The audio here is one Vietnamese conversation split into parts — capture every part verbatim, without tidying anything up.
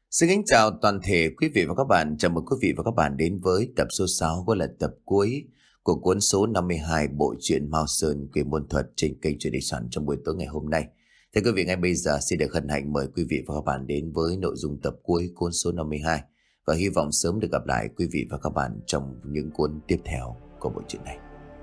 Xin kính chào toàn thể quý vị và các bạn. Chào mừng quý vị và các bạn đến với tập số sáu, cũng là tập cuối của cuốn số năm mươi hai bộ truyện Mao Sơn Quỷ Môn Thuật trên kênh Truyện Địa Sản trong buổi tối ngày hôm nay. Thưa quý vị, ngay bây giờ xin được hân hạnh mời quý vị và các bạn đến với nội dung tập cuối cuốn số năm mươi hai và hy vọng sớm được gặp lại quý vị và các bạn trong những cuốn tiếp theo của bộ truyện này.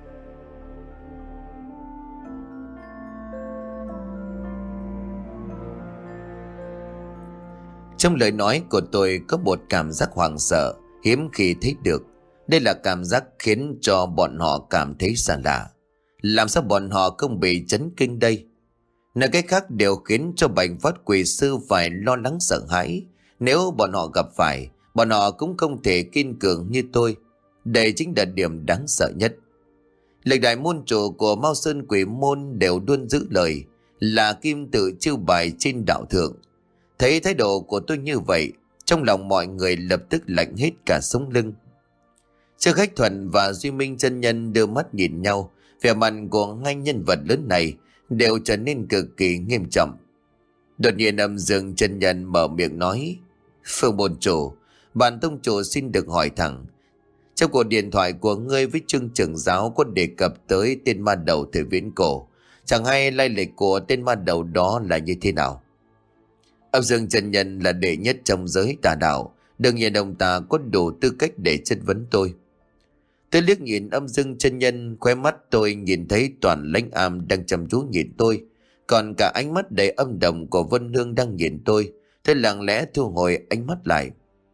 Trong lời nói của tôi có một cảm giác hoảng sợ, hiếm khi thấy được. Đây là cảm giác khiến cho bọn họ cảm thấy xa lạ. Làm sao bọn họ không bị chấn kinh đây? Nói cách khác, điều khiến cho Bạch Phát Quỷ Sư phải lo lắng sợ hãi. Nếu bọn họ gặp phải, bọn họ cũng không thể kiên cường như tôi. Đây chính là điểm đáng sợ nhất. Lịch đại môn chủ của Mao Sơn Quỷ Môn đều luôn giữ lời, là kim tự chiêu bài trên đạo thượng. Thấy thái độ của tôi như vậy, trong lòng mọi người lập tức lạnh hết cả sống lưng. Trương Khách Thuần và Duy Minh chân nhân đưa mắt nhìn nhau, vẻ mặt của hai nhân vật lớn này đều trở nên cực kỳ nghiêm trọng. Đột nhiên Âm Dương chân nhân mở miệng nói: "Phương môn chủ, bản tông chủ xin được hỏi thẳng. Trong cuộc điện thoại của ngươi với Trương trưởng giáo có đề cập tới tên ma đầu thời viễn cổ, chẳng hay lai lịch của tên ma đầu đó là như thế nào?" Âm Dương chân nhân là đệ nhất trong giới tà đạo, đương nhiên ông ta có đủ tư cách để chất vấn tôi. Tôi liếc nhìn Âm Dương chân nhân, khóe mắt tôi nhìn thấy toàn lãnh am đang chăm chú nhìn tôi, còn cả ánh mắt đầy âm độc của Vân Hương đang nhìn tôi. Tôi lặng lẽ thu hồi ánh mắt lại.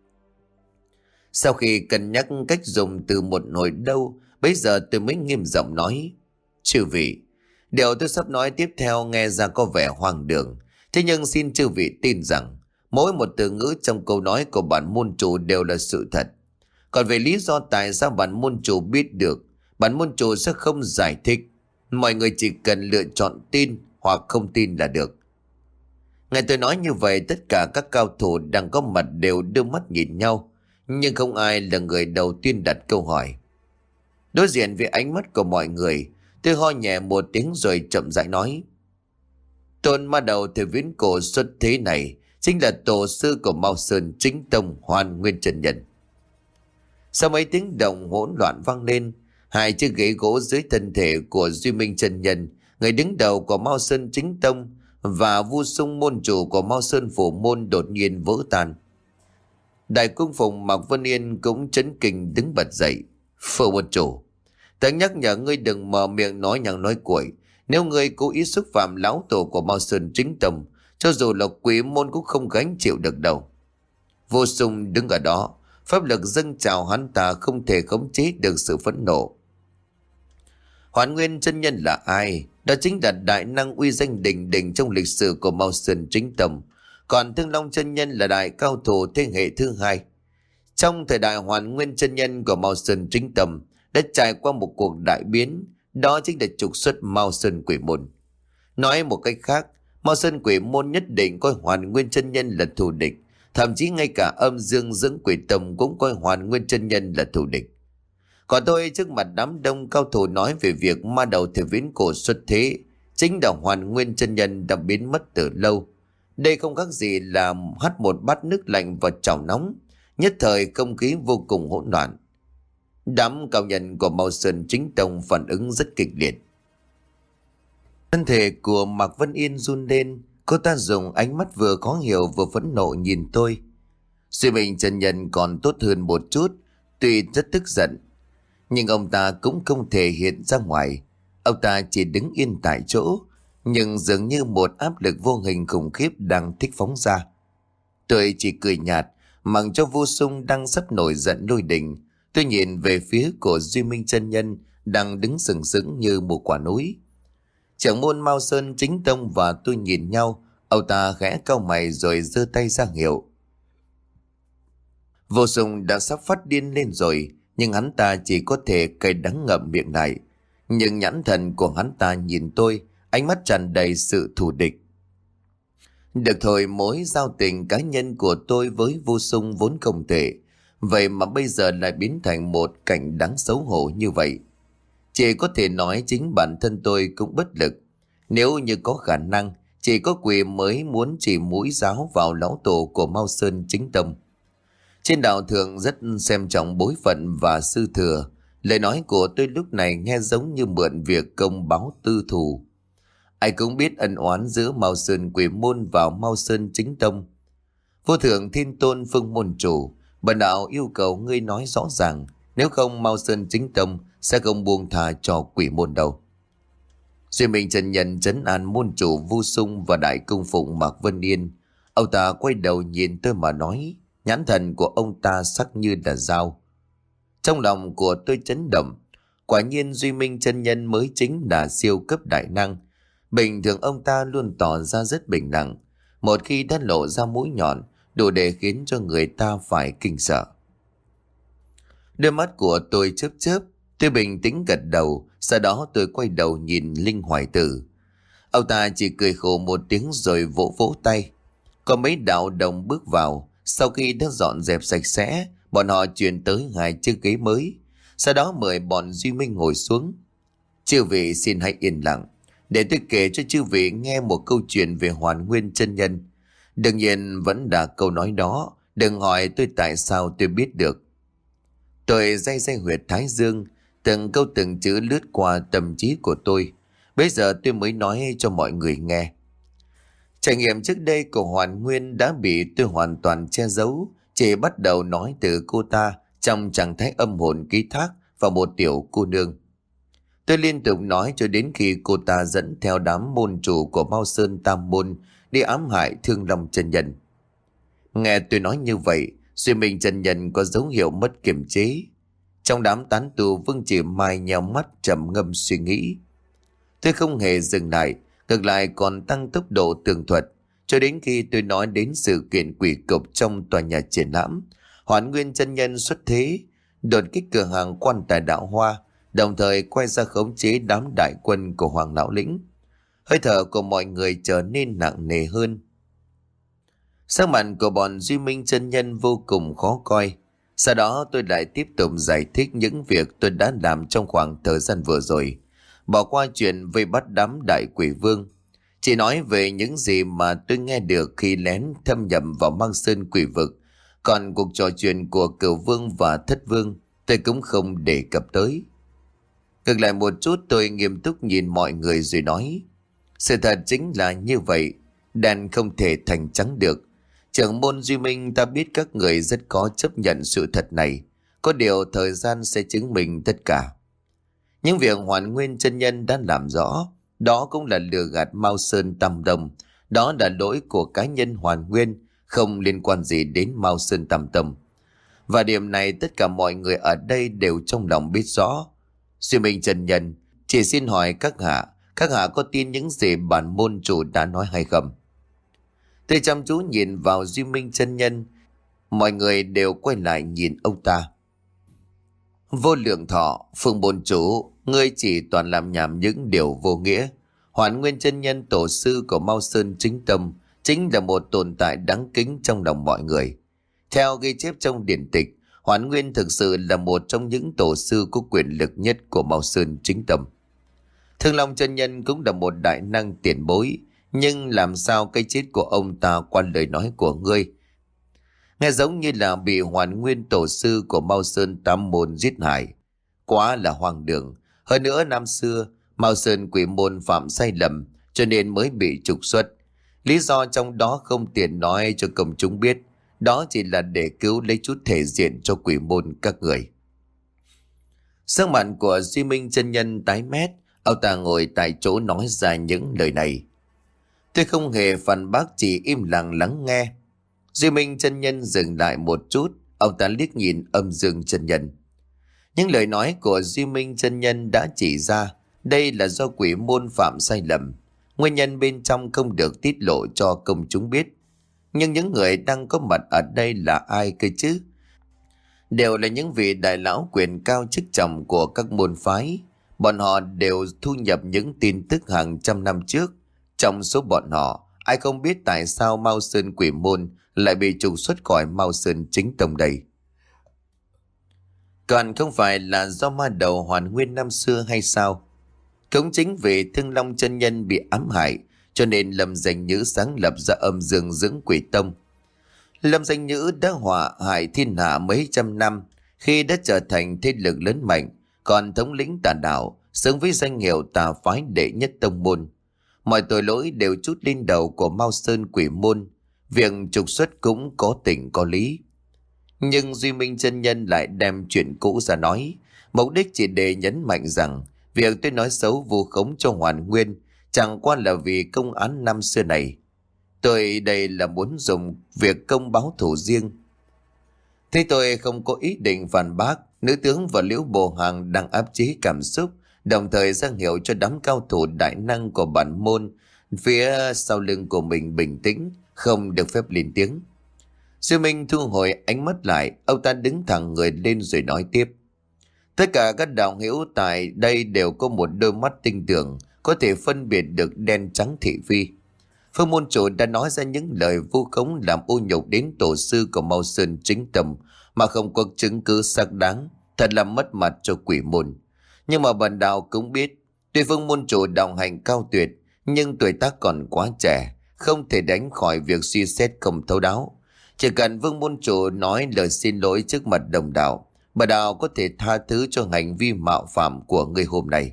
Sau khi cân nhắc cách dùng từ một hồi đâu, bây giờ tôi mới nghiêm giọng nói: "Chư vị, điều tôi sắp nói tiếp theo nghe ra có vẻ hoang đường. Thế nhưng xin chư vị tin rằng mỗi một từ ngữ trong câu nói của bản môn chủ đều là sự thật. Còn về lý do tại sao bản môn chủ biết được, bản môn chủ sẽ không giải thích. Mọi người chỉ cần lựa chọn tin hoặc không tin là được." Nghe tôi nói như vậy, tất cả các cao thủ đang có mặt đều đưa mắt nhìn nhau, nhưng không ai là người đầu tiên đặt câu hỏi. Đối diện với ánh mắt của mọi người, tôi ho nhẹ một tiếng rồi chậm rãi nói: "Tôn ma đầu thời viễn cổ xuất thế này chính là tổ sư của Mao Sơn Chính Tông, Hoàn Nguyên chân nhân." Sau mấy tiếng động hỗn loạn vang lên, hai chiếc ghế gỗ dưới thân thể của Duy Minh chân nhân, người đứng đầu của Mao Sơn Chính Tông, và Vu Sung môn chủ của Mao Sơn Phủ Môn đột nhiên vỡ tan. Đại cung phụng Mạc Vân Yên cũng chấn kinh đứng bật dậy: "Phù môn chủ, ta nhắc nhở ngươi đừng mở miệng nói nhằng nói cuội. Nếu ngươi cố ý xúc phạm lão tổ của Mao Sơn Chính Tông, cho dù là quỷ môn cũng không gánh chịu được đâu." Vô Sung đứng ở đó, pháp lực dâng trào, hắn ta không thể khống chế được sự phẫn nộ. Hoàn Nguyên chân nhân là ai? Đó chính là đại năng uy danh đỉnh đỉnh trong lịch sử của Mao Sơn Chính Tông. Còn Thương Long chân nhân là đại cao thủ thế hệ thứ hai. Trong thời đại Hoàn Nguyên chân nhân của Mao Sơn Chính Tông đã trải qua một cuộc đại biến, đó chính là trục xuất Mao Sơn Quỷ Môn. Nói một cách khác, Mao Sơn Quỷ Môn nhất định coi Hoàn Nguyên chân nhân là thù địch, thậm chí ngay cả Âm Dương Dưỡng Quỷ Tông cũng coi Hoàn Nguyên chân nhân là thù địch. Còn tôi trước mặt đám đông cao thủ nói về việc ma đầu thời viễn cổ xuất thế chính là Hoàn Nguyên chân nhân đã biến mất từ lâu. Đây không khác gì là hắt một bát nước lạnh vào chảo nóng, nhất thời không khí vô cùng hỗn loạn. Đám cao nhân của Mao Sơn Chính Tông phản ứng rất kịch liệt. Thân thể của Mạc Vân Yên run lên, cô ta dùng ánh mắt vừa khó hiểu vừa phẫn nộ nhìn tôi. Duy Minh chân nhân còn tốt hơn một chút, tuy rất tức giận, nhưng ông ta cũng không thể hiện ra ngoài. Ông ta chỉ đứng yên tại chỗ, nhưng dường như một áp lực vô hình khủng khiếp đang thích phóng ra. Tôi chỉ cười nhạt, mặc cho Vô Sung đang sắp nổi giận lôi đình. Tôi nhìn về phía của Duy Minh chân nhân đang đứng sừng sững như một quả núi. Trưởng môn Mao Sơn Chính Tông và tôi nhìn nhau, ông ta khẽ cau mày rồi giơ tay ra hiệu. Vô Sung đã sắp phát điên lên rồi, nhưng hắn ta chỉ có thể cay đắng ngậm miệng lại. Nhưng nhãn thần của hắn ta nhìn tôi, ánh mắt tràn đầy sự thù địch. Được thôi, mối giao tình cá nhân của tôi với Vô Sung vốn không tệ, vậy mà bây giờ lại biến thành một cảnh đáng xấu hổ như vậy. Chỉ có thể nói chính bản thân tôi cũng bất lực. Nếu như có khả năng, Chỉ có quỷ mới muốn chỉ mũi giáo vào lão tổ của Mao Sơn chính tông. Trên đạo thượng rất xem trọng bối phận và sư thừa. Lời nói của tôi lúc này nghe giống như mượn việc công báo tư thù. Ai cũng biết ân oán giữa Mao Sơn Quỷ môn và Mao Sơn chính tông. Vô thượng thiên tôn Phương môn chủ, bần đạo yêu cầu ngươi nói rõ ràng, nếu không Mao Sơn chính tông sẽ không buông tha cho quỷ môn đâu. Duy Minh chân nhân trấn an môn chủ Vu Sung và đại cung phụng Mạc Vân Yên. Ông ta quay đầu nhìn tôi mà nói, nhãn thần của ông ta sắc như là dao. Trong lòng của tôi chấn động, quả nhiên Duy Minh chân nhân mới chính là siêu cấp đại năng. Bình thường ông ta luôn tỏ ra rất bình lặng, một khi đã lộ ra mũi nhọn đủ để khiến cho người ta phải kinh sợ. Đôi mắt của tôi chớp chớp, tôi bình tĩnh gật đầu, sau đó tôi quay đầu nhìn Linh Hoài Tử. Ông ta chỉ cười khổ một tiếng rồi vỗ vỗ tay. Có mấy đạo đồng bước vào, sau khi đã dọn dẹp sạch sẽ, bọn họ chuyển tới hai chiếc ghế mới, sau đó mời bọn Duy Minh ngồi xuống. Chư vị xin hãy yên lặng, để tôi kể cho chư vị nghe một câu chuyện về Hoàn Nguyên chân nhân. Đương nhiên vẫn là câu nói đó, đừng hỏi tôi tại sao tôi biết được. Tôi day day huyệt thái dương, từng câu từng chữ lướt qua tâm trí của tôi. Bây giờ tôi mới nói cho mọi người nghe. Trải nghiệm trước đây của Hoàn Nguyên đã bị tôi hoàn toàn che giấu, chỉ bắt đầu nói từ cô ta trong trạng thái âm hồn ký thác vào một tiểu cô nương. Tôi liên tục nói cho đến khi cô ta dẫn theo đám môn chủ của Mao Sơn Tam Môn đi ám hại Thương Long chân nhân. Nghe tôi nói như vậy, Duy Minh chân nhân có dấu hiệu mất kiềm chế. Trong đám tán tù, Vương Chỉ Mai nheo mắt trầm ngâm suy nghĩ. Tôi không hề dừng lại, ngược lại còn tăng tốc độ tường thuật, cho đến khi tôi nói đến sự kiện quỷ cục trong tòa nhà triển lãm. Hoàn Nguyên chân nhân xuất thế, đột kích cửa hàng Quan Tài Đạo Hoa, đồng thời quay ra khống chế đám đại quân của Hoàng Lão Lĩnh. Hơi thở của mọi người trở nên nặng nề hơn. Sắc mặt của bọn Duy Minh chân nhân vô cùng khó coi. Sau đó tôi lại tiếp tục giải thích những việc tôi đã làm trong khoảng thời gian vừa rồi, bỏ qua chuyện vây bắt đám đại quỷ vương. Chỉ nói về những gì mà tôi nghe được khi lén thâm nhập vào Mang Sơn quỷ vực. Còn cuộc trò chuyện của Cửu Vương và Thất Vương tôi cũng không đề cập tới. Ngược lại một chút, tôi nghiêm túc nhìn mọi người rồi nói, sự thật chính là như vậy, đèn không thể thành trắng được. Trưởng môn Duy Minh, ta biết các người rất có chấp nhận sự thật này, có điều thời gian sẽ chứng minh tất cả. Những việc Hoàn Nguyên chân nhân đã làm rõ, đó cũng là lừa gạt Mao Sơn Tam Tông, đó là lỗi của cá nhân Hoàn Nguyên, không liên quan gì đến Mao Sơn Tam Tông. Và điểm này tất cả mọi người ở đây đều trong lòng biết rõ. Duy Minh chân nhân, chỉ xin hỏi các hạ, các hạ có tin những gì bản môn chủ đã nói hay không? Tôi chăm chú nhìn vào Duy Minh chân nhân, mọi người đều quay lại nhìn ông ta. Vô Lượng Thọ, Phương môn chủ, ngươi chỉ toàn làm nhảm những điều vô nghĩa. Hoàn Nguyên chân nhân, tổ sư của Mao Sơn chính tông, chính là một tồn tại đáng kính trong lòng mọi người. Theo ghi chép trong điển tịch, Hoàn Nguyên thực sự là một trong những tổ sư có quyền lực nhất của Mao Sơn chính tông. Thương Long chân nhân cũng là một đại năng tiền bối, nhưng làm sao cái chết của ông ta qua lời nói của ngươi nghe giống như là bị Hoàn Nguyên tổ sư của Mao Sơn Tam Môn giết hại? Quá là hoang đường. Hơn nữa năm xưa Mao Sơn quỷ môn phạm sai lầm cho nên mới bị trục xuất. Lý do trong đó không tiện nói cho công chúng biết, đó chỉ là để cứu lấy chút thể diện cho quỷ môn các người. Sắc mặt của Duy Minh chân nhân tái mét, ông ta ngồi tại chỗ nói ra những lời này. Tôi không hề phản bác, chỉ im lặng lắng nghe. Duy Minh chân nhân dừng lại một chút, ông ta liếc nhìn Âm Dương chân nhân. Những lời nói của Duy Minh chân nhân đã chỉ ra đây là do quỷ môn phạm sai lầm. Nguyên nhân bên trong không được tiết lộ cho công chúng biết. Nhưng những người đang có mặt ở đây là ai cơ chứ? Đều là những vị đại lão quyền cao chức trọng của các môn phái. Bọn họ đều thu nhập những tin tức hàng trăm năm trước. Trong số bọn họ, ai không biết tại sao Mao Sơn quỷ môn lại bị trục xuất khỏi Mao Sơn chính tông đây? Còn không phải là do ma đầu Hoàn Nguyên năm xưa hay sao? Cũng chính vì Thương Long chân nhân bị ám hại, cho nên Lâm Danh Nhữ sáng lập ra âm dương dưỡng quỷ tông. Lâm Danh Nhữ đã họa hại thiên hạ mấy trăm năm khi đã trở thành thế lực lớn mạnh, còn thống lĩnh tà đạo, xứng với danh hiệu tà phái đệ nhất tông môn. Mọi tội lỗi đều trút lên đầu của Mao Sơn quỷ môn, việc trục xuất cũng có tình có lý. Nhưng Duy Minh chân nhân lại đem chuyện cũ ra nói, mục đích chỉ để nhấn mạnh rằng việc tôi nói xấu vu khống cho Hoàn Nguyên chẳng qua là vì công án năm xưa này. Tôi đây là muốn dùng việc công báo thù riêng. Thế tôi không có ý định phản bác, nữ tướng và Liễu Bồ Hàng đang áp chế cảm xúc, đồng thời ra hiệu cho đám cao thủ đại năng của bản môn phía sau lưng của mình bình tĩnh, không được phép lên tiếng. Duy Minh thu hồi ánh mắt lại, ông ta đứng thẳng người lên rồi nói tiếp. Tất cả các đạo hữu tại đây đều có một đôi mắt tinh tường, có thể phân biệt được đen trắng thị phi. Phương môn chủ đã nói ra những lời vu khống làm ô nhục đến tổ sư của Mao Sơn chính tông mà không có chứng cứ xác đáng, thật là mất mặt cho quỷ môn. Nhưng mà bần đạo cũng biết, tuy Phương môn chủ đạo hành cao tuyệt, nhưng tuổi tác còn quá trẻ, không thể đánh khỏi việc suy xét không thấu đáo. Chỉ cần Vương môn chủ nói lời xin lỗi trước mặt đồng đạo, bần đạo có thể tha thứ cho hành vi mạo phạm của người hôm nay.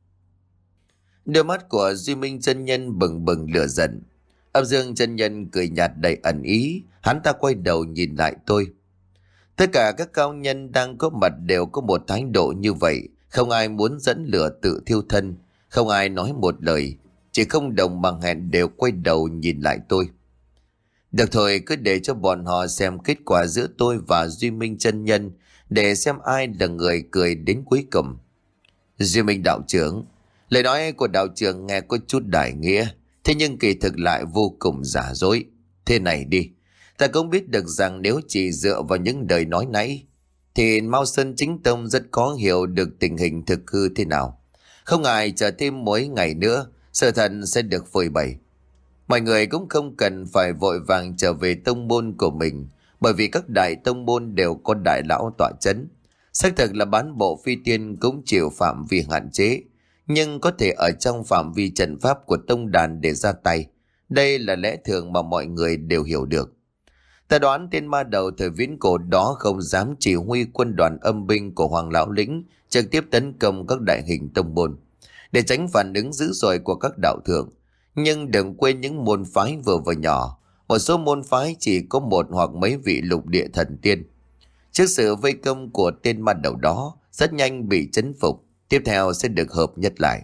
Đôi mắt của Duy Minh chân nhân bừng bừng lửa giận. Âm Dương chân nhân cười nhạt đầy ẩn ý, hắn ta quay đầu nhìn lại tôi. Tất cả các cao nhân đang có mặt đều có một thái độ như vậy, không ai muốn dẫn lửa tự thiêu thân, không ai nói một lời, chỉ không đồng bằng hẹn đều quay đầu nhìn lại tôi. Được thôi, cứ để cho bọn họ xem kết quả giữa tôi và Duy Minh chân nhân, để xem ai là người cười đến cuối cùng. Duy Minh đạo trưởng, lời nói của đạo trưởng nghe có chút đại nghĩa, thế nhưng kỳ thực lại vô cùng giả dối. Thế này đi, ta cũng biết được rằng nếu chỉ dựa vào những lời nói nãy, thì Mao Sơn chính tông rất khó hiểu được tình hình thực hư thế nào. Không ai chờ thêm mỗi ngày nữa, sự thật sẽ được phơi bày. Mọi người cũng không cần phải vội vàng trở về tông môn của mình, bởi vì các đại tông môn đều có đại lão tọa chấn. Xác thực là bán bộ phi tiên cũng chịu phạm vi hạn chế, nhưng có thể ở trong phạm vi trận pháp của tông đàn để ra tay. Đây là lẽ thường mà mọi người đều hiểu được. Ta đoán tên ma đầu thời viễn cổ đó không dám chỉ huy quân đoàn âm binh của Hoàng Lão Lĩnh trực tiếp tấn công các đại hình tông môn, để tránh phản ứng dữ dội của các đạo thượng. Nhưng đừng quên những môn phái vừa và nhỏ, một số môn phái chỉ có một hoặc mấy vị lục địa thần tiên. Trước sự vây công của tên ma đầu đó, rất nhanh bị chấn phục, tiếp theo sẽ được hợp nhất lại.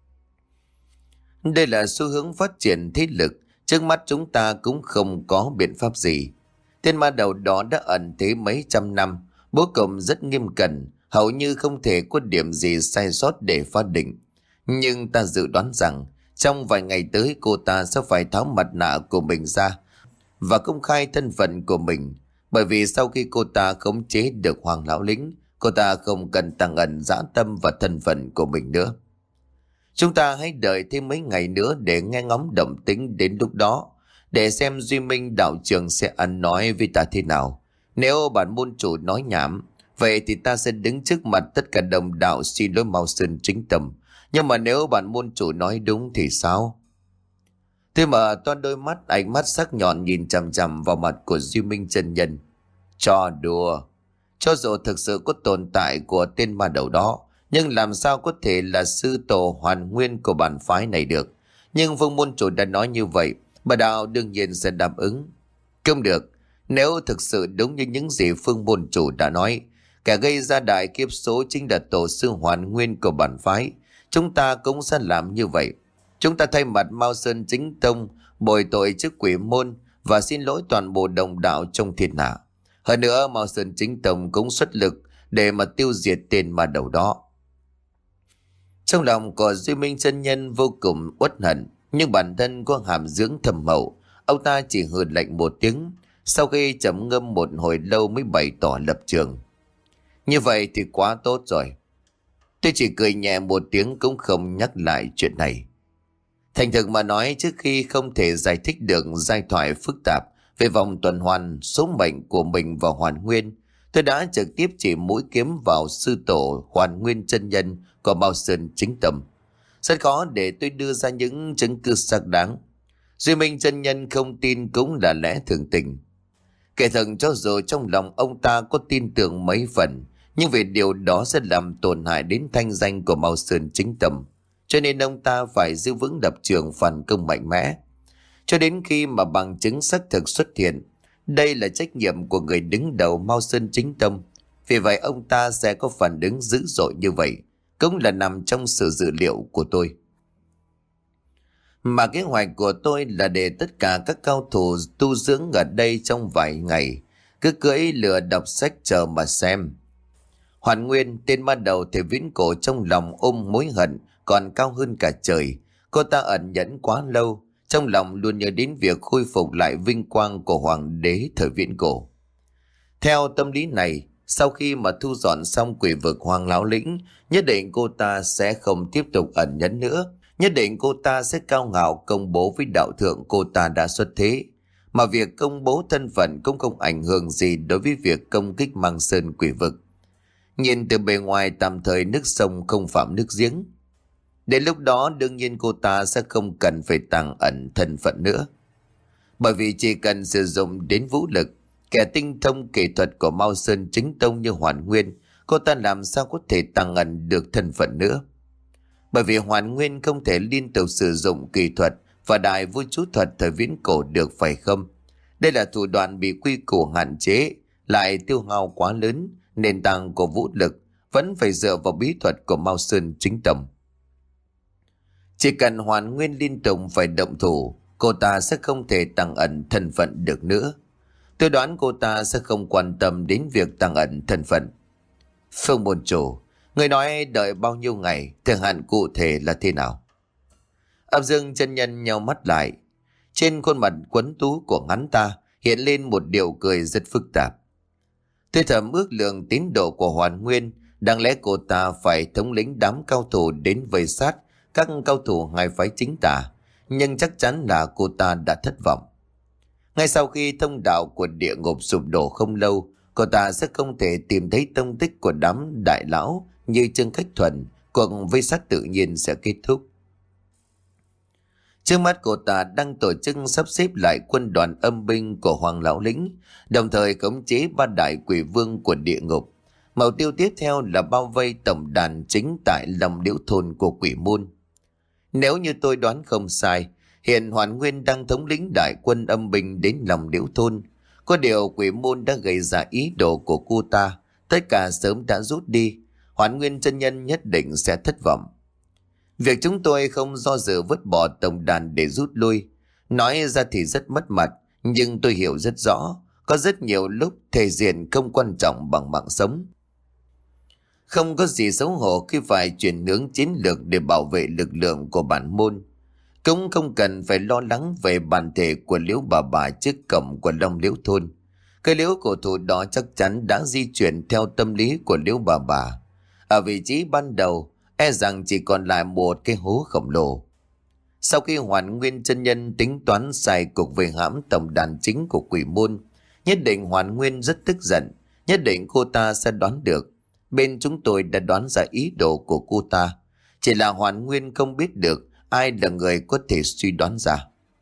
Đây là xu hướng phát triển thế lực, trước mắt chúng ta cũng không có biện pháp gì. Tên ma đầu đó đã ẩn thế mấy trăm năm, bố cục rất nghiêm cẩn, hầu như không thể có điểm gì sai sót để phá định. Nhưng ta dự đoán rằng trong vài ngày tới cô ta sẽ phải tháo mặt nạ của mình ra và công khai thân phận của mình, bởi vì sau khi cô ta khống chế được Hoàng Lão Lĩnh, cô ta không cần tàng ẩn dã tâm và thân phận của mình nữa. Chúng ta hãy đợi thêm mấy ngày nữa để nghe ngóng động tĩnh, đến lúc đó để xem Duy Minh đạo trưởng sẽ ăn nói với ta thế nào. Nếu bản môn chủ nói nhảm, vậy thì ta sẽ đứng trước mặt tất cả đồng đạo xin lỗi Mao Sơn chính tông. Nhưng mà nếu bản môn chủ nói đúng thì sao? Thế mà toan đôi mắt, ánh mắt sắc nhọn nhìn chằm chằm vào mặt của Duy Minh chân nhân. Trò đùa. Cho dù thực sự có tồn tại của tên ma đầu đó, nhưng làm sao có thể là sư tổ hoàn nguyên của bản phái này được. Nhưng Vương môn chủ đã nói như vậy, bà đạo đương nhiên sẽ đáp ứng. Không được, nếu thực sự đúng như những gì Phương môn chủ đã nói, kẻ gây ra đại kiếp số chính là tổ sư hoàn nguyên của bản phái, chúng ta cũng sẽ làm như vậy. Chúng ta thay mặt Mao Sơn chính tông bồi tội trước quỷ môn và xin lỗi toàn bộ đồng đạo trong thiên hạ. Hơn nữa, Mao Sơn chính tông cũng xuất lực để mà tiêu diệt tên ma đầu đó. Trong lòng của Duy Minh chân nhân vô cùng uất hận, nhưng bản thân có hàm dưỡng thâm hậu, ông ta chỉ hừ lạnh một tiếng, sau khi trầm ngâm một hồi lâu mới bày tỏ lập trường. Như vậy thì quá tốt rồi. Tôi chỉ cười nhẹ một tiếng cũng không nhắc lại chuyện này. Thành thực mà nói, trước khi không thể giải thích được giai thoại phức tạp về vòng tuần hoàn số mệnh của mình và Hoàn Nguyên, tôi đã trực tiếp chỉ mũi kiếm vào sư tổ Hoàn Nguyên chân nhân của Mao Sơn chính tông. Rất khó để tôi đưa ra những chứng cứ xác đáng. Duy Minh chân nhân không tin cũng là lẽ thường tình. Kẻ thần cho dù trong lòng ông ta có tin tưởng mấy phần, nhưng vì điều đó sẽ làm tổn hại đến thanh danh của Mao Sơn Chính Tâm, cho nên ông ta phải giữ vững lập trường phản công mạnh mẽ cho đến khi mà bằng chứng xác thực xuất hiện. Đây là trách nhiệm của người đứng đầu Mao Sơn Chính Tâm, vì vậy ông ta sẽ có phản ứng dữ dội như vậy, cũng là nằm trong sự dự liệu của tôi. Mà kế hoạch của tôi là để tất cả các cao thủ tu dưỡng ở đây trong vài ngày cứ cưỡi lừa đọc sách chờ mà xem. Hoàn Nguyên, tên ma đầu thể viễn cổ trong lòng ôm mối hận còn cao hơn cả trời. Cô ta ẩn nhẫn quá lâu, trong lòng luôn nhớ đến việc khôi phục lại vinh quang của hoàng đế thời viễn cổ. Theo tâm lý này, sau khi mà thu dọn xong quỷ vực Hoàng Lão Lĩnh, nhất định cô ta sẽ không tiếp tục ẩn nhẫn nữa. Nhất định cô ta sẽ cao ngạo công bố với đạo thượng cô ta đã xuất thế. Mà việc công bố thân phận cũng không ảnh hưởng gì đối với việc công kích Mang Sơn quỷ vực. Nhìn từ bề ngoài tạm thời nước sông không phạm nước giếng. Đến lúc đó đương nhiên cô ta sẽ không cần phải tàng ẩn thân phận nữa. Bởi vì chỉ cần sử dụng đến vũ lực, kẻ tinh thông kỹ thuật của Mao Sơn Chính Tông như Hoàn Nguyên, cô ta làm sao có thể tàng ẩn được thân phận nữa. Bởi vì Hoàn Nguyên không thể liên tục sử dụng kỹ thuật và đại vô chú thuật thời viễn cổ được, phải không? Đây là thủ đoạn bị quy củ hạn chế, lại tiêu hao quá lớn, nền tảng của vũ lực vẫn phải dựa vào bí thuật của Mao Sơn Chính Tông. Chỉ cần Hoàn Nguyên liên tục phải động thủ, cô ta sẽ không thể tàng ẩn thân phận được nữa. Tôi đoán cô ta sẽ không quan tâm đến việc tàng ẩn thân phận. Phương môn chủ, người nói đợi bao nhiêu ngày, thời hạn cụ thể là thế nào? Âm Dương chân nhân nheo mắt lại. Trên khuôn mặt quấn tú của hắn ta hiện lên một điệu cười rất phức tạp. Tôi thầm ước lượng tín độ của Hoàn Nguyên, đáng lẽ cô ta phải thống lĩnh đám cao thủ đến vây sát các cao thủ hai phái chính tả, nhưng chắc chắn là cô ta đã thất vọng. Ngay sau khi thông đạo của địa ngục sụp đổ không lâu, cô ta sẽ không thể tìm thấy tông tích của đám đại lão như Trương Khách Thuần, cuộc vây sát tự nhiên sẽ kết thúc. Trước mắt cô ta đang tổ chức sắp xếp lại quân đoàn âm binh của Hoàng Lão Lĩnh, đồng thời khống chế ba đại quỷ vương của địa ngục. Mục tiêu tiếp theo là bao vây tổng đàn chính tại lòng liễu thôn của quỷ môn. Nếu như tôi đoán không sai, hiện Hoàn Nguyên đang thống lĩnh đại quân âm binh đến lòng liễu thôn. Có điều quỷ môn đã gây ra ý đồ của cô ta, tất cả sớm đã rút đi. Hoàn Nguyên chân nhân nhất định sẽ thất vọng. Việc chúng tôi không do dự vứt bỏ tổng đàn để rút lui, nói ra thì rất mất mặt, nhưng tôi hiểu rất rõ, có rất nhiều lúc thể diện không quan trọng bằng mạng sống. Không có gì xấu hổ khi phải chuyển hướng chiến lược để bảo vệ lực lượng của bản môn. Cũng không cần phải lo lắng về bản thể của liễu bà bà trước cổng của Long Liễu thôn. Cái liễu cổ thụ đó chắc chắn đã di chuyển theo tâm lý của liễu bà bà. Ở vị trí ban đầu, e rằng chỉ còn lại một cái hố khổng lồ. Sau khi Hoàn Nguyên chân nhân tính toán xài cục về hãm tổng đàn chính của quỷ môn, nhất định Hoàn Nguyên rất tức giận, nhất định cô ta sẽ đoán được. Bên chúng tôi đã đoán ra ý đồ của cô ta, chỉ là Hoàn Nguyên không biết được ai là người có thể suy đoán ra.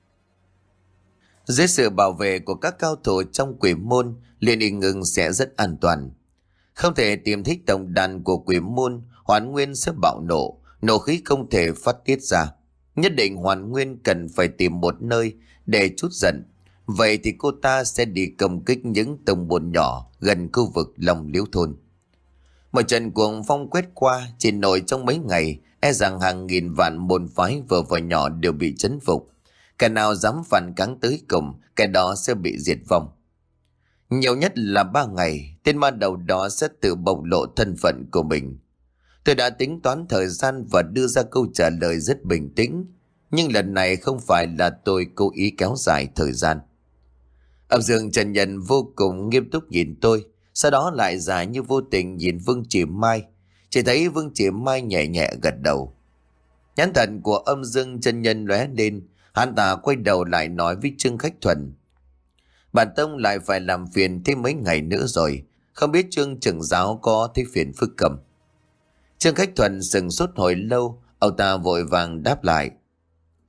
Dưới sự bảo vệ của các cao thủ trong quỷ môn, Liên Y Ngưng sẽ rất an toàn. Không thể tìm thấy tổng đàn của quỷ môn, Hoàn Nguyên sẽ bạo nộ, nộ khí không thể phát tiết ra. Nhất định Hoàn Nguyên cần phải tìm một nơi để trút giận. Vậy thì cô ta sẽ đi công kích những tông môn nhỏ gần khu vực Long Liễu thôn. Một trận cuồng phong quét qua, chỉ nổi trong mấy ngày, e rằng hàng nghìn vạn môn phái vừa và nhỏ đều bị chấn phục. Kẻ nào dám phản kháng tới cùng, kẻ đó sẽ bị diệt vong. Nhiều nhất là ba ngày, tên ma đầu đó sẽ tự bộc lộ thân phận của mình. Tôi đã tính toán thời gian và đưa ra câu trả lời rất bình tĩnh, nhưng lần này không phải là tôi cố ý kéo dài thời gian. Âm Dương chân nhân vô cùng nghiêm túc nhìn tôi, sau đó lại giả như vô tình nhìn Vương Chỉ Mai. Chỉ thấy Vương Chỉ Mai nhẹ nhẹ gật đầu. Nhãn thần của Âm Dương chân nhân lóe lên, hắn ta quay đầu lại nói với Trương Khách Thuần: Bản tông lại phải làm phiền thêm mấy ngày nữa rồi, không biết Trương trưởng giáo có thấy phiền phức không? Trương Khách Thuần sừng sốt hồi lâu, ông ta vội vàng đáp lại: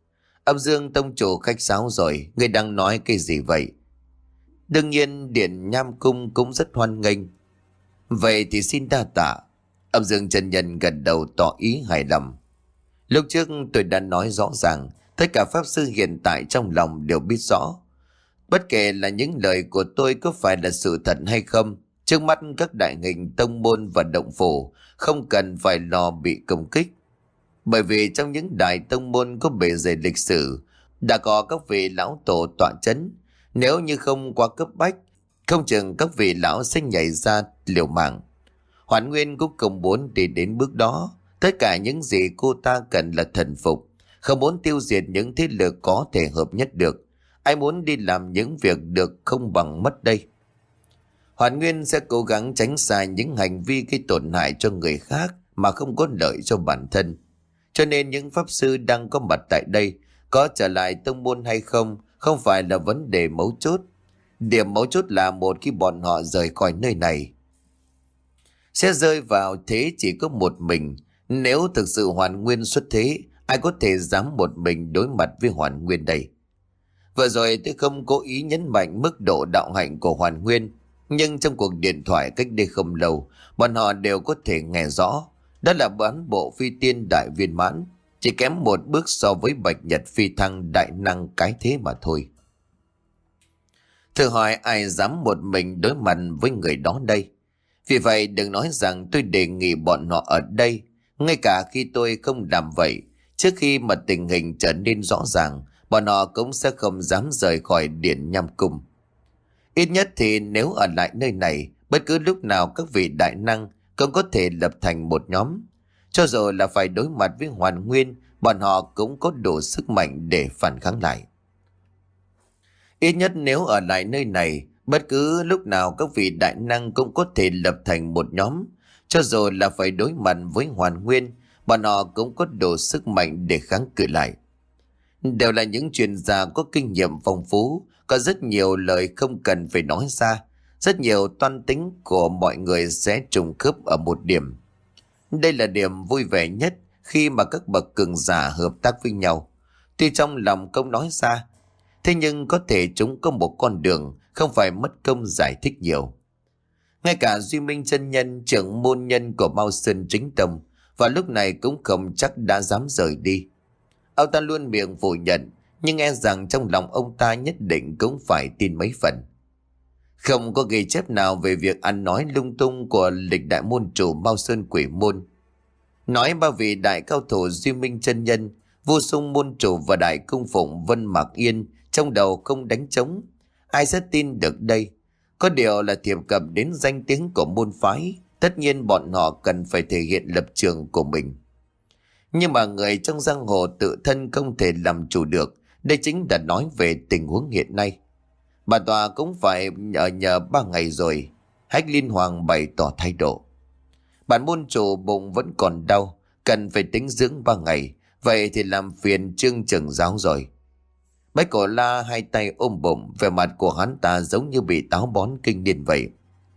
Âm Dương tông chủ khách sáo rồi, ngươi đang nói cái gì vậy? Đương nhiên Điện Nham Cung cũng rất hoan nghênh. Vậy thì xin đa tạ. Âm Dương chân nhân gật đầu tỏ ý hài lòng. Lúc trước tôi đã nói rõ ràng, tất cả pháp sư hiện tại trong lòng đều biết rõ. Bất kể là những lời của tôi có phải là sự thật hay không, trước mắt các đại hình tông môn và động phủ không cần phải lo bị công kích. Bởi vì trong những đại tông môn có bề dày lịch sử, đã có các vị lão tổ tọa chấn. Nếu như không quá cấp bách, không chừng các vị lão sẽ nhảy ra liều mạng. Hoản Nguyên cũng không muốn đi đến bước đó. Tất cả những gì cô ta cần là thần phục, không muốn tiêu diệt những thế lực có thể hợp nhất được. Ai muốn đi làm những việc được không bằng mất đây. Hoản Nguyên sẽ cố gắng tránh xa những hành vi gây tổn hại cho người khác mà không có lợi cho bản thân. Cho nên những pháp sư đang có mặt tại đây, có trở lại tông môn hay không, không phải là vấn đề mấu chốt. Điểm mấu chốt là một khi bọn họ rời khỏi nơi này, sẽ rơi vào thế chỉ có một mình. Nếu thực sự Hoàn Nguyên xuất thế, ai có thể dám một mình đối mặt với Hoàn Nguyên đây? Vừa rồi tôi không cố ý nhấn mạnh mức độ đạo hạnh của Hoàn Nguyên, nhưng trong cuộc điện thoại cách đây không lâu, bọn họ đều có thể nghe rõ. Đó là bán bộ phi tiên đại viên mãn, chỉ kém một bước so với Bạch Nhật phi thăng đại năng cái thế mà thôi. Thử hỏi ai dám một mình đối mặt với người đó đây? Vì vậy đừng nói rằng tôi đề nghị bọn họ ở đây. Ngay cả khi tôi không làm vậy, trước khi mà tình hình trở nên rõ ràng, bọn họ cũng sẽ không dám rời khỏi Điện Nham Cung. Ít nhất thì nếu ở lại nơi này, bất cứ lúc nào các vị đại năng cũng có thể lập thành một nhóm. Cho dù là phải đối mặt với Hoàn Nguyên, bọn họ cũng có đủ sức mạnh để phản kháng lại. Ít nhất nếu ở lại nơi này, bất cứ lúc nào các vị đại năng cũng có thể lập thành một nhóm. Cho dù là phải đối mặt với Hoàn Nguyên, bọn họ cũng có đủ sức mạnh để kháng cự lại. Đều là những chuyên gia có kinh nghiệm phong phú, có rất nhiều lời không cần phải nói ra. Rất nhiều toan tính của mọi người sẽ trùng khớp ở một điểm. Đây là điểm vui vẻ nhất khi mà các bậc cường giả hợp tác với nhau. Tuy trong lòng không nói ra, thế nhưng có thể chúng có một con đường, không phải mất công giải thích nhiều. Ngay cả Duy Minh chân nhân, trưởng môn nhân của Mao Sơn Chính Tông, và lúc này cũng không chắc đã dám rời đi. Ông ta luôn miệng phủ nhận, nhưng nghe rằng trong lòng ông ta nhất định cũng phải tin mấy phần. Không có ghi chép nào về việc ăn nói lung tung của lịch đại môn chủ Mao Sơn Quỷ Môn. Nói ba vị đại cao thủ Duy Minh chân nhân, Vô Sung môn chủ và đại cung phụng Vân Mạc Yên trong đầu không đánh trống. Ai sẽ tin được đây? Có điều là thiệp cập đến danh tiếng của môn phái, tất nhiên bọn họ cần phải thể hiện lập trường của mình. Nhưng mà người trong giang hồ tự thân không thể làm chủ được. Đây chính là nói về tình huống hiện nay. Bà tòa cũng phải ở nhờ ba ngày rồi. Hách Liên Hoàng bày tỏ thái độ. Bản môn chủ bụng vẫn còn đau, cần phải tĩnh dưỡng ba ngày. Vậy thì làm phiền Trương trưởng giáo rồi. Bách Cổ La hai tay ôm bụng, vẻ mặt của hắn ta giống như bị táo bón kinh điển vậy.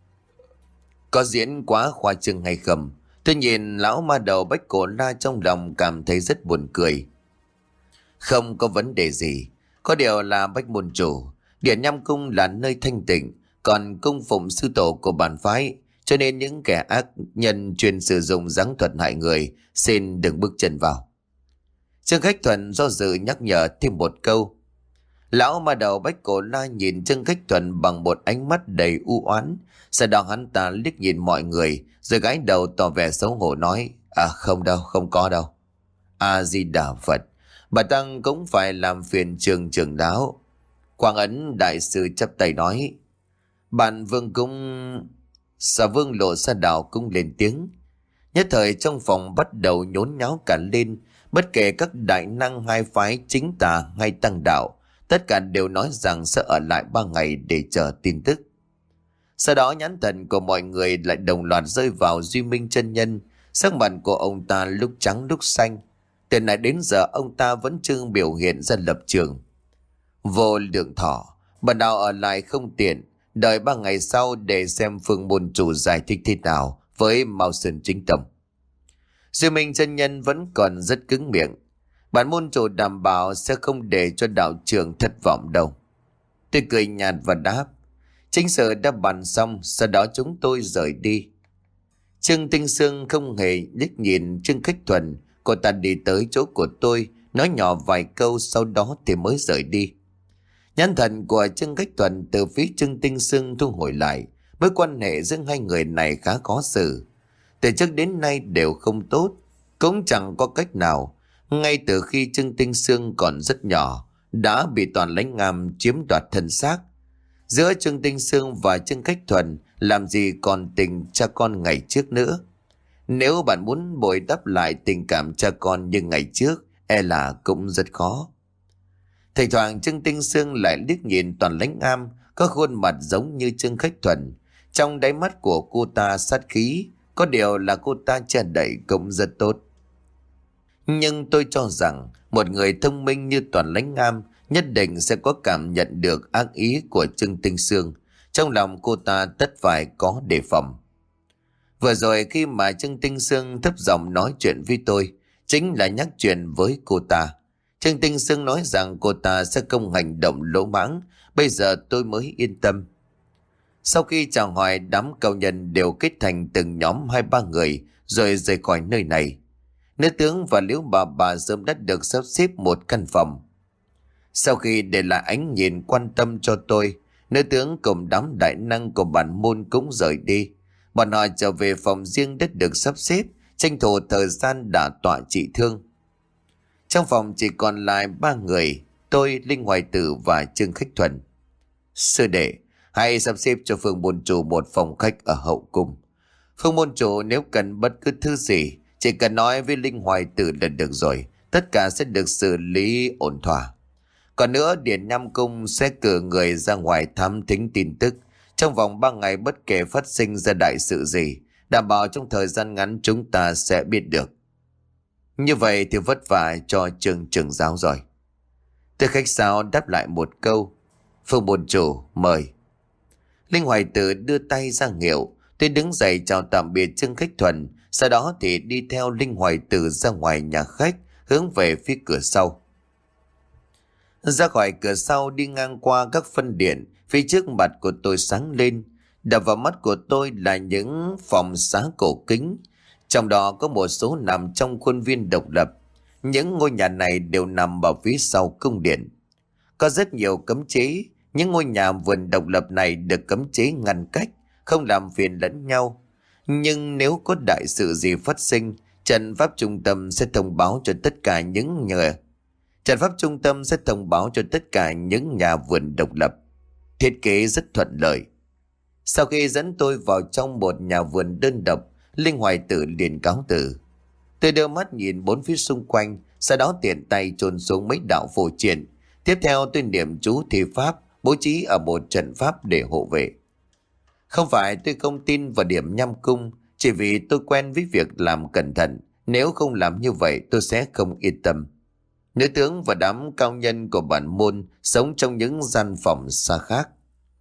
Có diễn quá khoa trương hay không? Tôi nhìn lão ma đầu Bách Cổ La trong lòng cảm thấy rất buồn cười. Không có vấn đề gì. Có điều là Bách môn chủ, Điện Nham Cung là nơi thanh tịnh, còn cung phụng sư tổ của bản phái, cho nên những kẻ ác nhân chuyên sử dụng giáng thuật hại người xin đừng bước chân vào. Trương Khách Thuần do dự nhắc nhở thêm một câu. Lão ma đầu Bách Cổ La nhìn Trương Khách Thuần bằng một ánh mắt đầy u oán. Sau đó hắn ta liếc nhìn mọi người, rồi gãi đầu tỏ vẻ xấu hổ nói: À không đâu, không có đâu. A Di Đà Phật. Bà Tăng cũng phải làm phiền Trường trưởng lão. Quang Ấn đại sư chắp tay nói: Bạn Vương cũng... Sở Vương Lộ Sa Đạo cũng lên tiếng. Nhất thời trong phòng bắt đầu nhốn nháo cả lên. Bất kể các đại năng hai phái chính tà hay tăng đạo, tất cả đều nói rằng sẽ ở lại ba ngày để chờ tin tức. Sau đó nhãn thần của mọi người lại đồng loạt rơi vào Duy Minh chân nhân. Sắc mặt của ông ta lúc trắng lúc xanh. Từ nãy đến giờ ông ta vẫn chưa biểu hiện ra lập trường. Vô Lượng Thọ, bản đạo ở lại không tiện, đợi ba ngày sau để xem phương môn chủ giải thích thế nào với Mao Sơn Chính Tông. Duy Minh chân nhân vẫn còn rất cứng miệng. Bản môn chủ đảm bảo sẽ không để cho đạo trưởng thất vọng đâu. Tôi cười nhạt và đáp. Chính sự đã bàn xong, sau đó chúng tôi rời đi. Trương Tinh Sương không hề liếc nhìn Trương Khách Thuần. Cô ta đi tới chỗ của tôi, nói nhỏ vài câu, sau đó thì mới rời đi. Nhãn thần của Trương Khách Thuần từ phía Trương Tinh Sương thu hồi lại. Mối quan hệ giữa hai người này khá khó xử. Từ trước đến nay đều không tốt, cũng chẳng có cách nào. Ngay từ khi Trương Tinh Sương còn rất nhỏ, đã bị Toàn Lãnh Ngam chiếm đoạt thân xác. Giữa Trương Tinh Sương và Trương Khách Thuần làm gì còn tình cha con ngày trước nữa. Nếu bạn muốn bồi đắp lại tình cảm cha con như ngày trước, e là cũng rất khó. Thỉnh thoảng Trương Tinh Sương lại liếc nhìn Toàn Lãnh Ngam, có khuôn mặt giống như Trương Khách Thuần. Trong đáy mắt của cô ta sát khí, có điều là cô ta che đậy cũng rất tốt. Nhưng tôi cho rằng một người thông minh như Toàn Lãnh Ngam nhất định sẽ có cảm nhận được ác ý của Trương Tinh Sương. Trong lòng cô ta tất phải có đề phòng. Vừa rồi khi mà Trương Tinh Sương thấp giọng nói chuyện với tôi, chính là nhắc chuyện với cô ta. Trương Tinh Sương nói rằng cô ta sẽ không hành động lỗ mãng, bây giờ tôi mới yên tâm. Sau khi chào hỏi, đám cao nhân đều kết thành từng nhóm hai ba người rồi rời khỏi nơi này. Nữ tướng và Liễu bà bà sớm đã được sắp xếp một căn phòng. Sau khi để lại ánh nhìn quan tâm cho tôi, nữ tướng cùng đám đại năng của bản môn cũng rời đi. Bọn họ trở về phòng riêng đất được sắp xếp, tranh thủ thời gian đả tọa trị thương. Trong phòng chỉ còn lại ba người, tôi, Linh Hoài Tử và Trương Khách Thuần. Sư đệ, hãy sắp xếp cho Phương môn chủ một phòng khách ở hậu cung. Phương môn chủ nếu cần bất cứ thứ gì, chỉ cần nói với Linh Hoài Tử là được rồi, tất cả sẽ được xử lý ổn thỏa. Còn nữa, Điện Nam Cung sẽ cử người ra ngoài thám thính tin tức. Trong vòng ba ngày bất kể phát sinh ra đại sự gì, đảm bảo trong thời gian ngắn chúng ta sẽ biết được. Như vậy thì vất vả cho Trương trưởng giáo rồi. Tôi khách sáo đáp lại một câu. Phương môn chủ mời. Linh Hoài Tử đưa tay ra hiệu. Tôi đứng dậy chào tạm biệt Trương Khách Thuần. Sau đó thì đi theo Linh Hoài Tử ra ngoài nhà khách, hướng về phía cửa sau. Ra khỏi cửa sau, đi ngang qua các phân điện, phía trước mặt của tôi sáng lên. Đập vào mắt của tôi là những phòng xá cổ kính, trong đó có một số nằm trong khuôn viên độc lập. Những ngôi nhà này đều nằm ở phía sau cung điện. Có rất nhiều cấm chế. Những ngôi nhà vườn độc lập này được cấm chế ngăn cách, không làm phiền lẫn nhau. Nhưng nếu có đại sự gì phát sinh, trận pháp trung tâm sẽ thông báo cho tất cả những nhà trận pháp trung tâm sẽ thông báo cho tất cả những nhà vườn độc lập. Thiết kế rất thuận lợi. Sau khi dẫn tôi vào trong một nhà vườn đơn độc, Linh Hoài Tử liền cáo từ. Tôi đưa mắt nhìn bốn phía xung quanh, sau đó tiện tay chôn xuống mấy đạo phù triện. Tiếp theo tôi niệm chú thi pháp, bố trí ở một trận pháp để hộ vệ. Không phải tôi không tin vào Điểm Nham Cung, chỉ vì tôi quen với việc làm cẩn thận. Nếu không làm như vậy tôi sẽ không yên tâm. Nữ tướng và đám cao nhân của bản môn sống trong những gian phòng xa khác.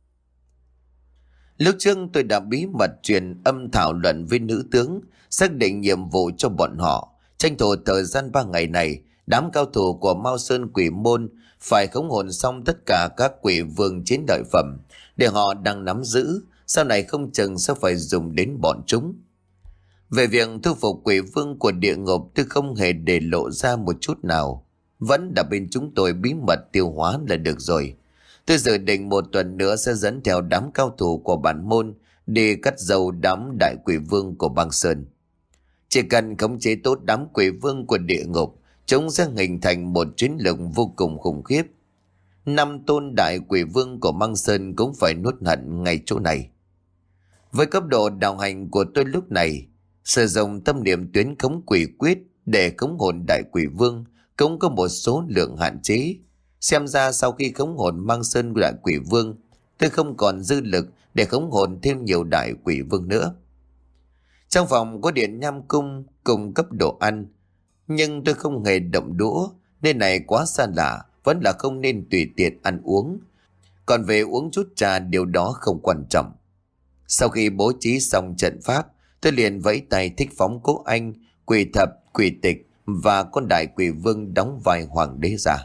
Lúc trước tôi đã bí mật truyền âm thảo luận với nữ tướng, xác định nhiệm vụ cho bọn họ. Tranh thủ thời gian ba ngày này, đám cao thủ của Mao Sơn Quỷ Môn phải khống hồn xong tất cả các quỷ vương chiến lợi phẩm để họ đang nắm giữ, sau này không chừng sẽ phải dùng đến bọn chúng. Về việc thu phục quỷ vương của địa ngục, tôi không hề để lộ ra một chút nào, vẫn đã bên chúng tôi bí mật tiêu hóa là được rồi. Tôi dự định một tuần nữa sẽ dẫn theo đám cao thủ của bản môn đi cắt dầu đám đại quỷ vương của băng sơn. Chỉ cần khống chế tốt đám quỷ vương của địa ngục, chúng sẽ hình thành một chiến lược vô cùng khủng khiếp. Năm tôn đại quỷ vương của băng sơn cũng phải nuốt hận ngay chỗ này. Với cấp độ đạo hành của tôi lúc này, sử dụng tâm niệm tuyến khống quỷ quyết để khống hồn đại quỷ vương cũng có một số lượng hạn chế. Xem ra sau khi khống hồn Mang Sơn đại quỷ vương, tôi không còn dư lực để khống hồn thêm nhiều đại quỷ vương nữa. Trong phòng có Điện Nham Cung cùng cấp đồ ăn, nhưng tôi không hề động đũa, nên này quá xa lạ, vẫn là không nên tùy tiện ăn uống. Còn về uống chút trà, điều đó không quan trọng. Sau khi bố trí xong trận pháp, tôi liền vẫy tay thích phóng Cố Anh, Quỷ Thập, Quỷ Tịch và con đại quỷ vương đóng vai hoàng đế ra.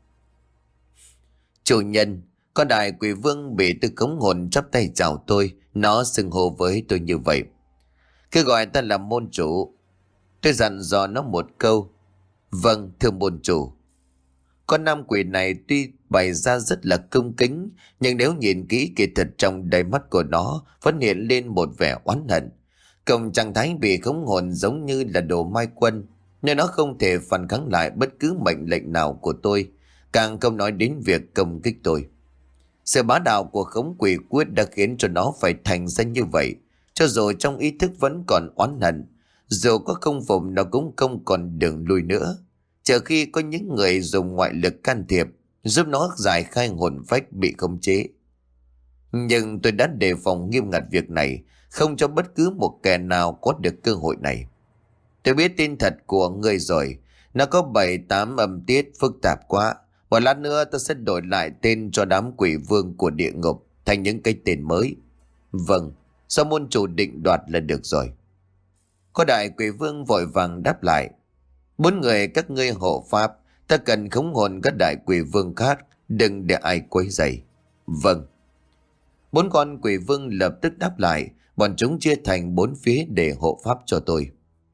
Chủ nhân, con đại quỷ vương bị tôi cống hồn chắp tay chào tôi, nó xưng hô với tôi như vậy. Cứ gọi ta là môn chủ. Tôi dặn dò nó một câu. Vâng, thưa môn chủ. Con nam quỷ này tuy bày ra rất là cung kính, nhưng nếu nhìn kỹ kỳ thực trong đầy mắt của nó vẫn hiện lên một vẻ oán hận. Công trạng thái bị khống hồn giống như là đồ mai quân, nên nó không thể phản kháng lại bất cứ mệnh lệnh nào của tôi, càng không nói đến việc công kích tôi. Sự bá đạo của khống quỷ quyết đã khiến cho nó phải thành ra như vậy, cho dù trong ý thức vẫn còn oán hận. Dù có không phục nó cũng không còn đường lui nữa, chờ khi có những người dùng ngoại lực can thiệp giúp nó giải khai hồn phách bị khống chế. Nhưng tôi đã đề phòng nghiêm ngặt việc này, không cho bất cứ một kẻ nào có được cơ hội này. Tôi biết tên thật của ngươi rồi, nó có bảy tám âm tiết phức tạp quá. Một lát nữa tôi sẽ đổi lại tên cho đám quỷ vương của địa ngục thành những cái tên mới. Vâng, do môn chủ định đoạt là được rồi. Có đại quỷ vương vội vàng đáp lại. Bốn người các ngươi hộ pháp, ta cần khống hồn các đại quỷ vương khác, đừng để ai quấy rầy. Vâng. Bốn con quỷ vương lập tức đáp lại, bọn chúng chia thành bốn phía để hộ pháp cho tôi.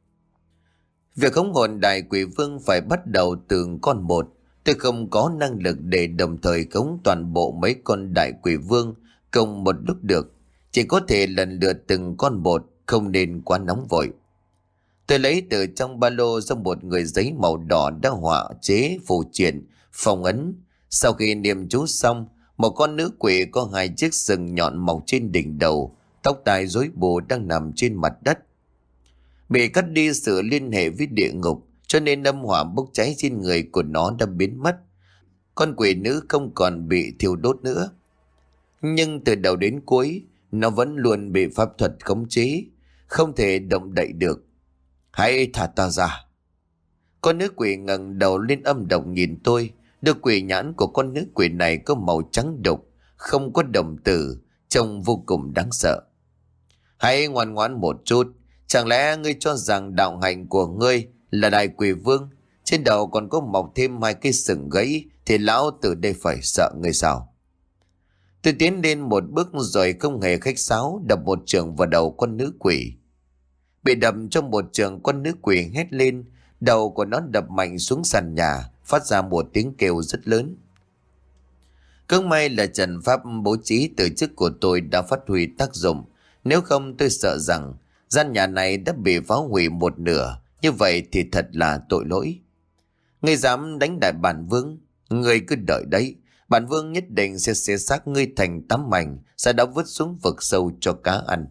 Việc khống hồn đại quỷ vương phải bắt đầu từ con một. Tôi không có năng lực để đồng thời khống toàn bộ mấy con đại quỷ vương cùng một lúc được, chỉ có thể lần lượt từng con một, không nên quá nóng vội. Tôi lấy từ trong ba lô ra một người giấy màu đỏ đã họa chế phù triện, phong ấn. Sau khi niệm chú xong, một con nữ quỷ có hai chiếc sừng nhọn mọc trên đỉnh đầu, tóc tai rối bù đang nằm trên mặt đất. Bị cắt đi sự liên hệ với địa ngục, cho nên âm hỏa bốc cháy trên người của nó đã biến mất. Con quỷ nữ không còn bị thiêu đốt nữa. Nhưng từ đầu đến cuối, nó vẫn luôn bị pháp thuật khống chế, không thể động đậy được. Hãy thả ta ra. Con nữ quỷ ngẩng đầu lên âm độc nhìn tôi. Đôi quỷ nhãn của con nữ quỷ này có màu trắng đục, không có đồng tử, trông vô cùng đáng sợ. Hãy ngoan ngoãn một chút. Chẳng lẽ ngươi cho rằng đạo hạnh của ngươi là đại quỷ vương, trên đầu còn có mọc thêm hai cái sừng gãy, thì lão từ đây phải sợ ngươi sao? Tôi tiến lên một bước rồi không hề khách sáo đập một trường vào đầu con nữ quỷ. Bị đập trong một trường, con nữ quỷ hét lên, đầu của nó đập mạnh xuống sàn nhà, phát ra một tiếng kêu rất lớn. Cứ may là trận pháp bố trí từ trước của tôi đã phát huy tác dụng, nếu không tôi sợ rằng gian nhà này đã bị phá hủy một nửa, như vậy thì thật là tội lỗi. Ngươi dám đánh đại bản vương, ngươi cứ đợi đấy, bản vương nhất định sẽ xé xác ngươi thành tám mảnh, sau đó vứt xuống vực sâu cho cá ăn.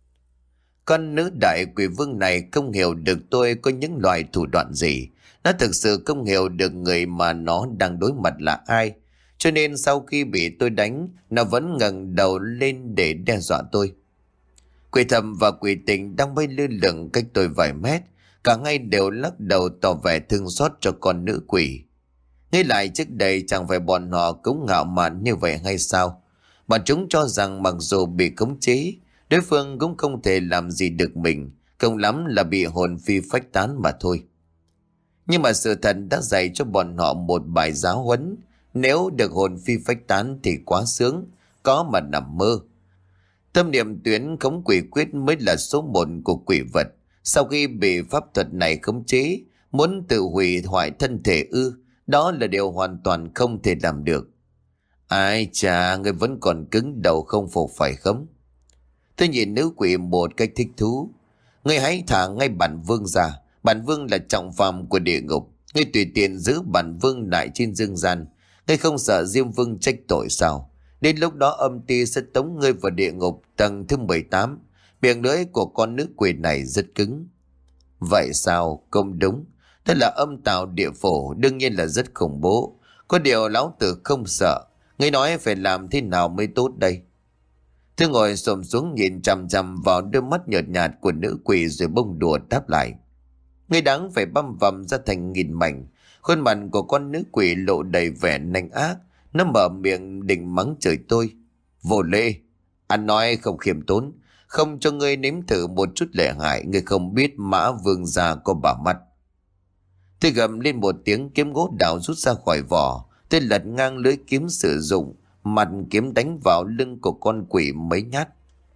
Con nữ đại quỷ vương này không hiểu được tôi có những loại thủ đoạn gì. Nó thực sự không hiểu được người mà nó đang đối mặt là ai. Cho nên sau khi bị tôi đánh, nó vẫn ngẩng đầu lên để đe dọa tôi. Quỷ thầm và quỷ tình đang bay lơ lửng cách tôi vài mét, cả hai đều lắc đầu tỏ vẻ thương xót cho con nữ quỷ. Nghĩ lại trước đây chẳng phải bọn họ cũng ngạo mạn như vậy hay sao? Bọn chúng cho rằng mặc dù bị khống chế, đối phương cũng không thể làm gì được mình, không lắm là bị hồn phi phách tán mà thôi. Nhưng mà sự thật đã dạy cho bọn họ một bài giáo huấn. Nếu được hồn phi phách tán thì quá sướng, có mà nằm mơ. Tâm niệm tuyến khống quỷ quyết mới là số một của quỷ vật. Sau khi bị pháp thuật này khống chế, muốn tự hủy hoại thân thể ư, đó là điều hoàn toàn không thể làm được. Ai chà, người vẫn còn cứng đầu không phục phải không? Tôi nhìn nữ quỷ một cách thích thú. Ngươi hãy thả ngay bản vương ra. Bản vương là trọng phàm của địa ngục. Ngươi tùy tiện giữ bản vương lại trên dương gian. Ngươi không sợ Diêm Vương trách tội sao? Đến lúc đó âm ty sẽ tống ngươi vào địa ngục tầng thứ mười tám. Miệng lưỡi của con nữ quỷ này rất cứng. Vậy sao? Không đúng. Đó là âm tào địa phủ, đương nhiên là rất khủng bố. Có điều lão tử không sợ. Ngươi nói phải làm thế nào mới tốt đây? Tôi ngồi xổm xuống nhìn chằm chằm vào đôi mắt nhợt nhạt của nữ quỷ rồi bông đùa đáp lại. Ngươi đáng phải băm vằm ra thành nghìn mảnh. Khuôn mặt của con nữ quỷ lộ đầy vẻ nanh ác. Nó mở miệng định mắng chửi tôi. Vô lễ, anh nói không khiêm tốn, không cho ngươi nếm thử một chút lệ hại. Ngươi không biết Mã Vương già có bà mắt. Tôi gầm lên một tiếng, kiếm gỗ đào rút ra khỏi vỏ. Tôi lật ngang lưỡi kiếm sử dụng, mặt kiếm đánh vào lưng của con quỷ mấy nhát.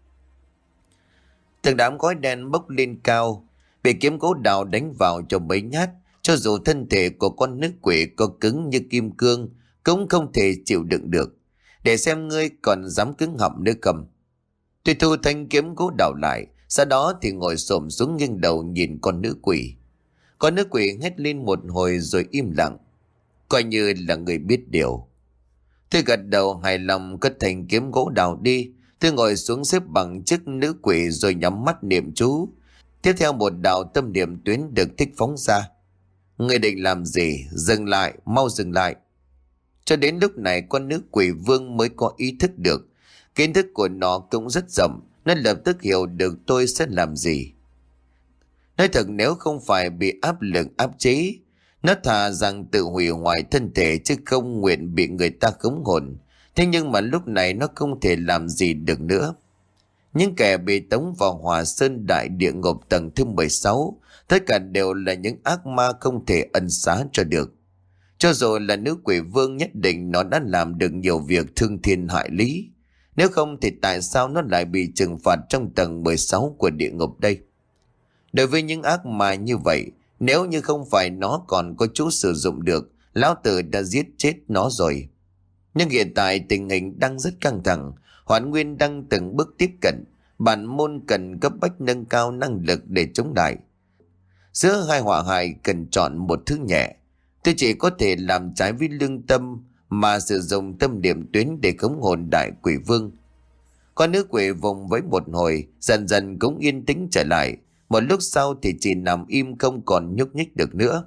Từng đám khói đen bốc lên cao, bị kiếm gỗ đào đánh vào cho mấy nhát. Cho dù thân thể của con nữ quỷ có cứng như kim cương, cũng không thể chịu đựng được. Để xem ngươi còn dám cứng họng nữa cầm. Tôi thu thanh kiếm gỗ đào lại, sau đó thì ngồi xổm xuống nghiêng đầu nhìn con nữ quỷ. Con nữ quỷ hét lên một hồi rồi im lặng, coi như là người biết điều. Tôi gật đầu hài lòng cất thành kiếm gỗ đào đi. Tôi ngồi xuống xếp bằng trước nữ quỷ rồi nhắm mắt niệm chú. Tiếp theo một đạo tâm niệm tuyến được thích phóng ra. Người định làm gì? Dừng lại, mau dừng lại. Cho đến lúc này con nữ quỷ vương mới có ý thức được. Kiến thức của nó cũng rất rộng, nó lập tức hiểu được tôi sẽ làm gì. Nói thật, nếu không phải bị áp lực áp chế, nó thà rằng tự hủy hoại thân thể chứ không nguyện bị người ta khống hồn. Thế nhưng mà lúc này nó không thể làm gì được nữa. Những kẻ bị tống vào Hòa Sơn Đại Địa Ngục tầng thứ mười sáu, tất cả đều là những ác ma không thể ân xá cho được. Cho dù là nữ quỷ vương, nhất định nó đã làm được nhiều việc thương thiên hại lý. Nếu không thì tại sao nó lại bị trừng phạt trong tầng mười sáu của địa ngục đây? Đối với những ác ma như vậy, nếu như không phải nó còn có chỗ sử dụng được, lão tử đã giết chết nó rồi. Nhưng hiện tại tình hình đang rất căng thẳng, Hoán Nguyên đang từng bước tiếp cận, bản môn cần cấp bách nâng cao năng lực để chống lại. Giữa hai họa hại cần chọn một thứ nhẹ. Tôi chỉ có thể làm trái với lương tâm mà sử dụng tâm điểm tuyến để khống hồn đại quỷ vương. Con nữ quỷ vùng với một hồi, dần dần cũng yên tĩnh trở lại. Một lúc sau thì chỉ nằm im không còn nhúc nhích được nữa.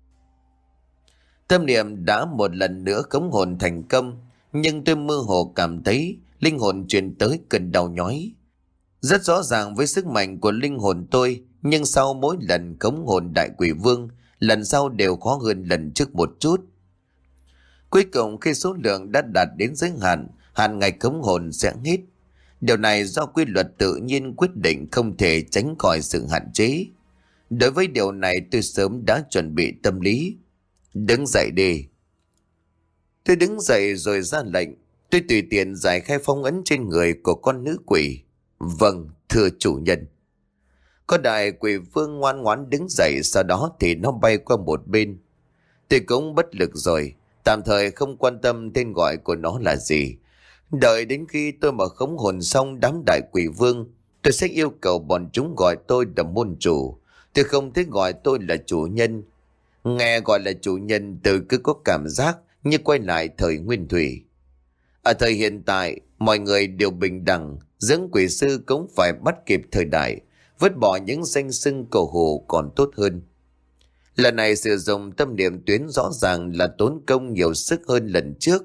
Tâm niệm đã một lần nữa khống hồn thành công, nhưng tôi mơ hồ cảm thấy linh hồn truyền tới cơn đau nhói. Rất rõ ràng với sức mạnh của linh hồn tôi, nhưng sau mỗi lần khống hồn đại quỷ vương, lần sau đều khó hơn lần trước một chút. Cuối cùng khi số lượng đã đạt đến giới hạn, hạn ngày khống hồn sẽ hết. Điều này do quy luật tự nhiên quyết định, không thể tránh khỏi sự hạn chế. Đối với điều này tôi sớm đã chuẩn bị tâm lý. Đứng dậy đi. Tôi đứng dậy rồi ra lệnh. Tôi tùy tiện giải khai phong ấn trên người của con nữ quỷ. Vâng, thưa chủ nhân. Con đại quỷ vương ngoan ngoãn đứng dậy, sau đó thì nó bay qua một bên. Tôi cũng bất lực rồi, tạm thời không quan tâm tên gọi của nó là gì. Đợi đến khi tôi mà khống hồn xong đám đại quỷ vương, tôi sẽ yêu cầu bọn chúng gọi tôi là môn chủ. Tôi không thích gọi tôi là chủ nhân. Nghe gọi là chủ nhân tôi cứ có cảm giác như quay lại thời nguyên thủy. Ở thời hiện tại, mọi người đều bình đẳng, dưỡng quỷ sư cũng phải bắt kịp thời đại, vứt bỏ những danh xưng cổ hủ còn tốt hơn. Lần này sử dụng tâm niệm tuyến rõ ràng là tốn công nhiều sức hơn lần trước.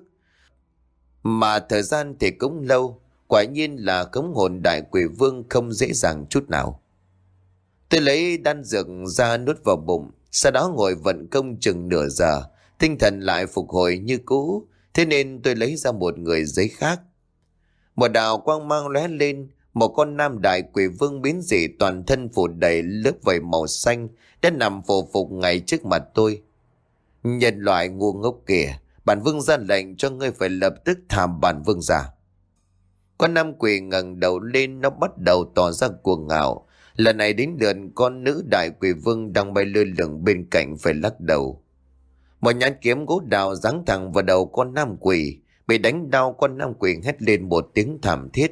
Mà thời gian thì cũng lâu, quả nhiên là khống hồn đại quỷ vương không dễ dàng chút nào. Tôi lấy đan dược ra nuốt vào bụng, sau đó ngồi vận công chừng nửa giờ, tinh thần lại phục hồi như cũ, thế nên tôi lấy ra một người giấy khác. Một đạo quang mang lóe lên, một con nam đại quỷ vương biến dị toàn thân phủ đầy lớp vảy màu xanh đã nằm phù phục ngay trước mặt tôi. Nhân loại ngu ngốc kìa, bản vương ra lệnh cho ngươi phải lập tức thả bản vương ra. Con nam quỷ ngẩng đầu lên, nó bắt đầu tỏ ra cuồng ngạo. Lần này đến lượt con nữ đại quỷ vương đang bay lơ lửng bên cạnh phải lắc đầu. Một nhát kiếm gỗ đào giáng thẳng vào đầu con nam quỷ. Bị đánh đau, con nam quỷ hét lên một tiếng thảm thiết.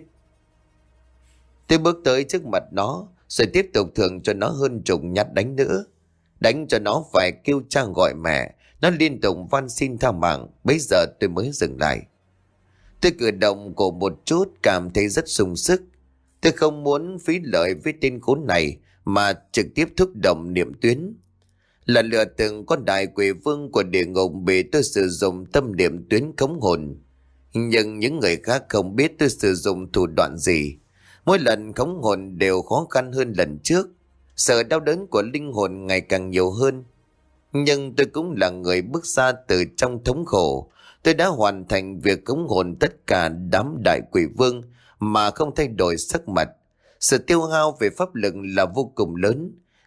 Tôi bước tới trước mặt nó, rồi tiếp tục thưởng cho nó hơn chục nhát đánh nữa. Đánh cho nó phải kêu cha gọi mẹ. Nó liên tục van xin tha mạng. Bây giờ tôi mới dừng lại. Tôi cử động cổ một chút, cảm thấy rất sung sức. Tôi không muốn phí lợi với tên khốn này, mà trực tiếp thúc động niệm tuyến. Lần lượt từng con đại quỷ vương của địa ngục bị tôi sử dụng tâm niệm tuyến khống hồn. Nhưng những người khác không biết tôi sử dụng thủ đoạn gì. Mỗi lần khống hồn đều khó khăn hơn lần trước. Sự đau đớn của linh hồn ngày càng nhiều hơn. Nhưng tôi cũng là người bước ra từ trong thống khổ. Tôi đã hoàn thành việc khống hồn tất cả đám đại quỷ vương mà không thay đổi sắc mặt. Sự tiêu hao về pháp lực là vô cùng lớn.